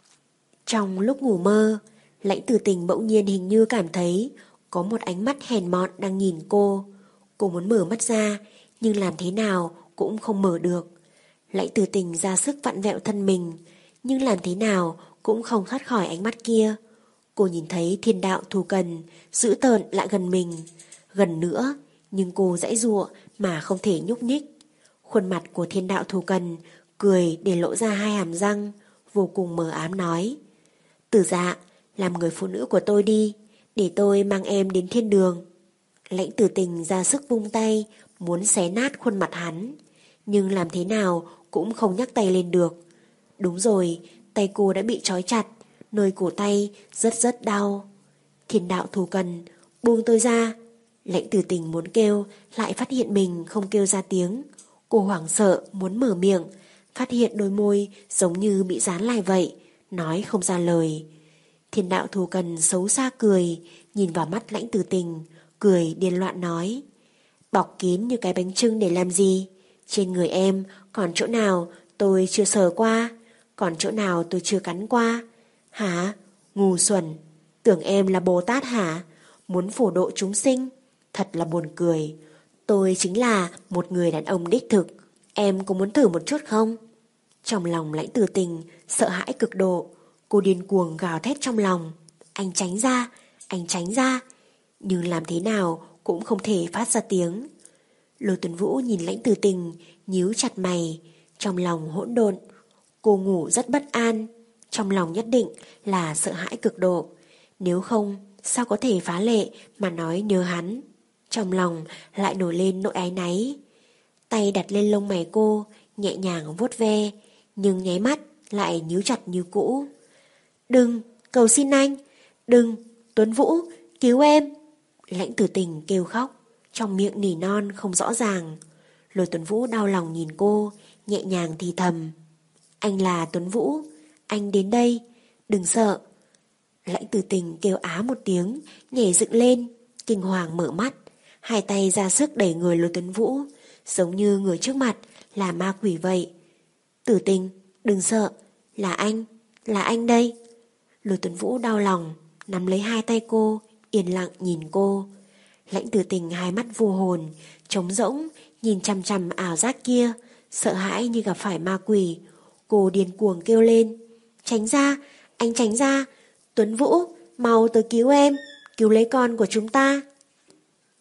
Trong lúc ngủ mơ, Lãnh Tử Tình bỗng nhiên hình như cảm thấy có một ánh mắt hèn mọn đang nhìn cô. Cô muốn mở mắt ra, nhưng làm thế nào cũng không mở được. Lãnh Tử Tình ra sức vặn vẹo thân mình, nhưng làm thế nào cũng không thoát khỏi ánh mắt kia. Cô nhìn thấy Thiên Đạo Thù Cần dữ tợn lại gần mình, gần nữa, nhưng cô giãy giụa mà không thể nhúc nhích. Khuôn mặt của Thiên Đạo Thù Cần cười để lộ ra hai hàm răng, vô cùng mờ ám nói: Tử Dạ, làm người phụ nữ của tôi đi, để tôi mang em đến thiên đường. Lãnh Tử Tình ra sức vung tay, muốn xé nát khuôn mặt hắn, nhưng làm thế nào cũng không nhắc tay lên được. Đúng rồi, tay cô đã bị trói chặt, nơi cổ tay rất rất đau. Thiên Đạo Thù Cần, buông tôi ra. Lãnh Tử Tình muốn kêu, lại phát hiện mình không kêu ra tiếng. Cô hoảng sợ muốn mở miệng, phát hiện đôi môi giống như bị dán lại vậy, nói không ra lời. Thiên Đạo Thù Cần xấu xa cười, nhìn vào mắt Lãnh Tử Tình, cười điên loạn nói: Bọc kín như cái bánh chưng để làm gì? Trên người em còn chỗ nào tôi chưa sờ qua? Còn chỗ nào tôi chưa cắn qua? Hả? Ngu xuẩn! Tưởng em là Bồ Tát hả? Muốn phổ độ chúng sinh? Thật là buồn cười. Tôi chính là một người đàn ông đích thực. Em có muốn thử một chút không? Trong lòng Lãnh Tử Tình sợ hãi cực độ. Cô điên cuồng gào thét trong lòng: Anh tránh ra! Anh tránh ra! Nhưng làm thế nào cũng không thể phát ra tiếng. Lôi Tuấn Vũ nhìn Lãnh Tử Tình, nhíu chặt mày, trong lòng hỗn độn. Cô ngủ rất bất an, trong lòng nhất định là sợ hãi cực độ. Nếu không, sao có thể phá lệ mà nói nhớ hắn? Trong lòng lại nổi lên nỗi áy náy. Tay đặt lên lông mày cô, nhẹ nhàng vuốt ve, nhưng nháy mắt lại nhíu chặt như cũ. Đừng, cầu xin anh, đừng, Tuấn Vũ, cứu em! Lãnh Tử Tình kêu khóc, trong miệng nỉ non không rõ ràng. Lôi Tuấn Vũ đau lòng nhìn cô, nhẹ nhàng thì thầm: Anh là Tuấn Vũ, anh đến đây, đừng sợ. Lãnh Tử Tình kêu á một tiếng, nhảy dựng lên, kinh hoàng mở mắt, hai tay ra sức đẩy người Lôi Tuấn Vũ, giống như người trước mặt là ma quỷ vậy. Tử Tình, đừng sợ, là anh, là anh đây. Lôi Tuấn Vũ đau lòng, nắm lấy hai tay cô, yên lặng nhìn cô. Lãnh Tử Tình hai mắt vô hồn, trống rỗng, nhìn chằm chằm ảo giác kia, sợ hãi như gặp phải ma quỷ. Cô điên cuồng kêu lên: Tránh ra, anh tránh ra! Tuấn Vũ, mau tới cứu em, cứu lấy con của chúng ta!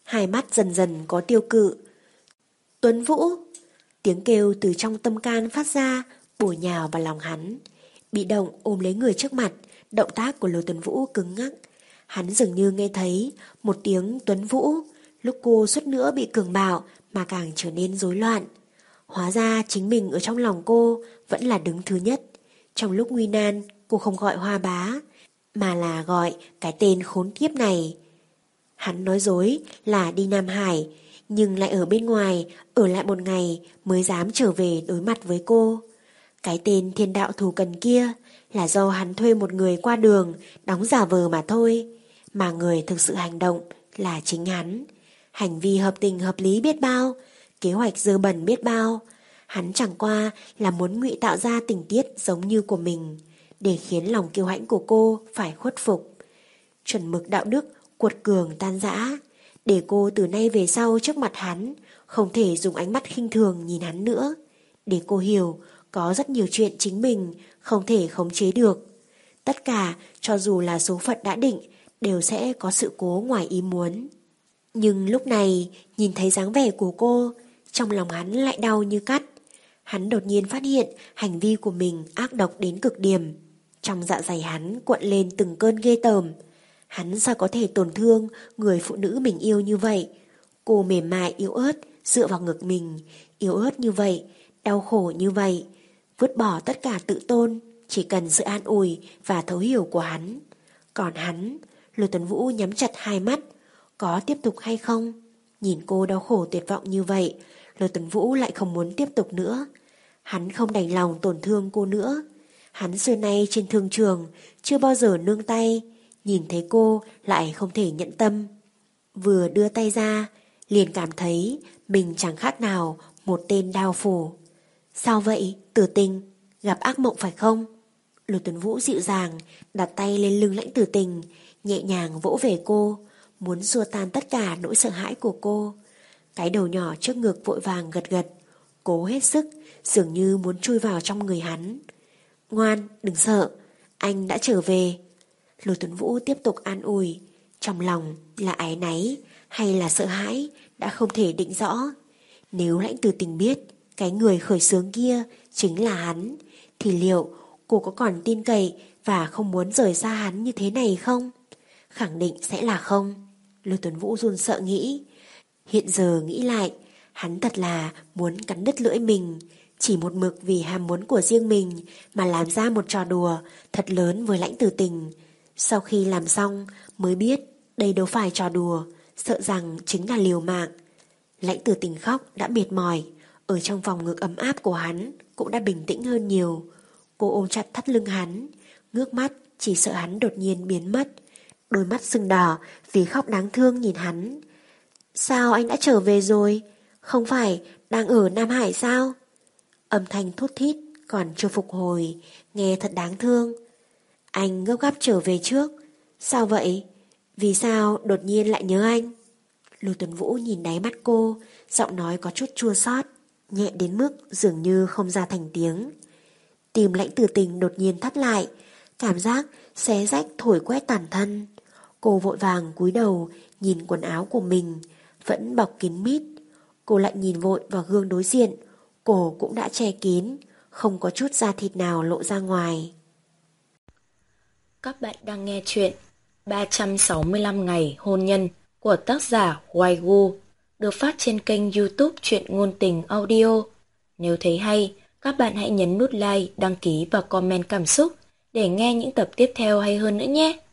hai mắt dần dần có tiêu cự. Tuấn Vũ! Tiếng kêu từ trong tâm can phát ra, bổ nhào vào lòng hắn. Bị động ôm lấy người trước mặt, động tác của Lô Tuấn Vũ cứng ngắc. Hắn dường như nghe thấy một tiếng Tuấn Vũ, lúc cô suýt nữa bị cường bạo mà càng trở nên rối loạn. Hóa ra chính mình ở trong lòng cô vẫn là đứng thứ nhất. Trong lúc nguy nan, cô không gọi Hoa Bá, mà là gọi cái tên khốn kiếp này. Hắn nói dối là đi Nam Hải, nhưng lại ở bên ngoài, ở lại một ngày mới dám trở về đối mặt với cô. Cái tên thiên đạo thù cần kia là do hắn thuê một người qua đường đóng giả vờ mà thôi, mà người thực sự hành động là chính hắn. Hành vi hợp tình hợp lý biết bao, kế hoạch dơ bẩn biết bao. Hắn chẳng qua là muốn ngụy tạo ra tình tiết giống như của mình, để khiến lòng kiêu hãnh của cô phải khuất phục. Chuẩn mực đạo đức cuột cường tan rã, để cô từ nay về sau trước mặt hắn không thể dùng ánh mắt khinh thường nhìn hắn nữa, để cô hiểu có rất nhiều chuyện chính mình không thể khống chế được. Tất cả, cho dù là số phận đã định, đều sẽ có sự cố ngoài ý muốn. Nhưng lúc này, nhìn thấy dáng vẻ của cô, trong lòng hắn lại đau như cắt. Hắn đột nhiên phát hiện hành vi của mình ác độc đến cực điểm. Trong dạ dày hắn cuộn lên từng cơn ghê tởm. Hắn sao có thể tổn thương người phụ nữ mình yêu như vậy? Cô mềm mại yếu ớt dựa vào ngực mình, yếu ớt như vậy, đau khổ như vậy, vứt bỏ tất cả tự tôn, chỉ cần sự an ủi và thấu hiểu của hắn. Còn hắn, Lô Tuấn Vũ nhắm chặt hai mắt, có tiếp tục hay không? Nhìn cô đau khổ tuyệt vọng như vậy, Lô Tuấn Vũ lại không muốn tiếp tục nữa. Hắn không đành lòng tổn thương cô nữa. Hắn xưa nay trên thương trường chưa bao giờ nương tay, nhìn thấy cô lại không thể nhận tâm. Vừa đưa tay ra, liền cảm thấy mình chẳng khác nào một tên đao phủ. Sao vậy, Tử Tình? Gặp ác mộng phải không? Lô Tuấn Vũ dịu dàng đặt tay lên lưng Lãnh Tử Tình, nhẹ nhàng vỗ về cô, muốn xua tan tất cả nỗi sợ hãi của cô. Cái đầu nhỏ trước ngực vội vàng gật gật, cố hết sức, dường như muốn chui vào trong người hắn. Ngoan, đừng sợ, anh đã trở về. Lô Tuấn Vũ tiếp tục an ủi, trong lòng là áy náy hay là sợ hãi đã không thể định rõ. Nếu Lãnh Tử Tình biết cái người khởi xướng kia chính là hắn, thì liệu cô có còn tin cậy và không muốn rời xa hắn như thế này không? Khẳng định sẽ là không. Lô Tuấn Vũ run sợ nghĩ. Hiện giờ nghĩ lại, hắn thật là muốn cắn đứt lưỡi mình, chỉ một mực vì ham muốn của riêng mình mà làm ra một trò đùa thật lớn với Lãnh Tử Tình. Sau khi làm xong mới biết đây đâu phải trò đùa, sợ rằng chính là liều mạng. Lãnh Tử Tình khóc đã mệt mỏi, ở trong vòng ngực ấm áp của hắn cũng đã bình tĩnh hơn nhiều. Cô ôm chặt thắt lưng hắn, ngước mắt chỉ sợ hắn đột nhiên biến mất. Đôi mắt sưng đỏ vì khóc đáng thương nhìn hắn. Sao anh đã trở về rồi? Không phải đang ở Nam Hải sao? Âm thanh thút thít còn chưa phục hồi, nghe thật đáng thương. Anh gấp gáp trở về trước. Sao vậy? Vì sao đột nhiên lại nhớ anh? Lô Tuấn Vũ nhìn đáy mắt cô, giọng nói có chút chua xót, nhẹ đến mức dường như không ra thành tiếng. Tim Lãnh Tử Tình đột nhiên thắt lại, cảm giác xé rách thổi quét toàn thân. Cô vội vàng cúi đầu nhìn quần áo của mình, vẫn bọc kín mít. Cô lại nhìn vội vào gương đối diện, cổ cũng đã che kín, không có chút da thịt nào lộ ra ngoài. Các bạn đang nghe chuyện ba trăm sáu mươi lăm ngày hôn nhân của tác giả Hoài Gu, được phát trên kênh YouTube Truyện Ngôn Tình Audio. Nếu thấy hay, các bạn hãy nhấn nút like, đăng ký và comment cảm xúc để nghe những tập tiếp theo hay hơn nữa nhé.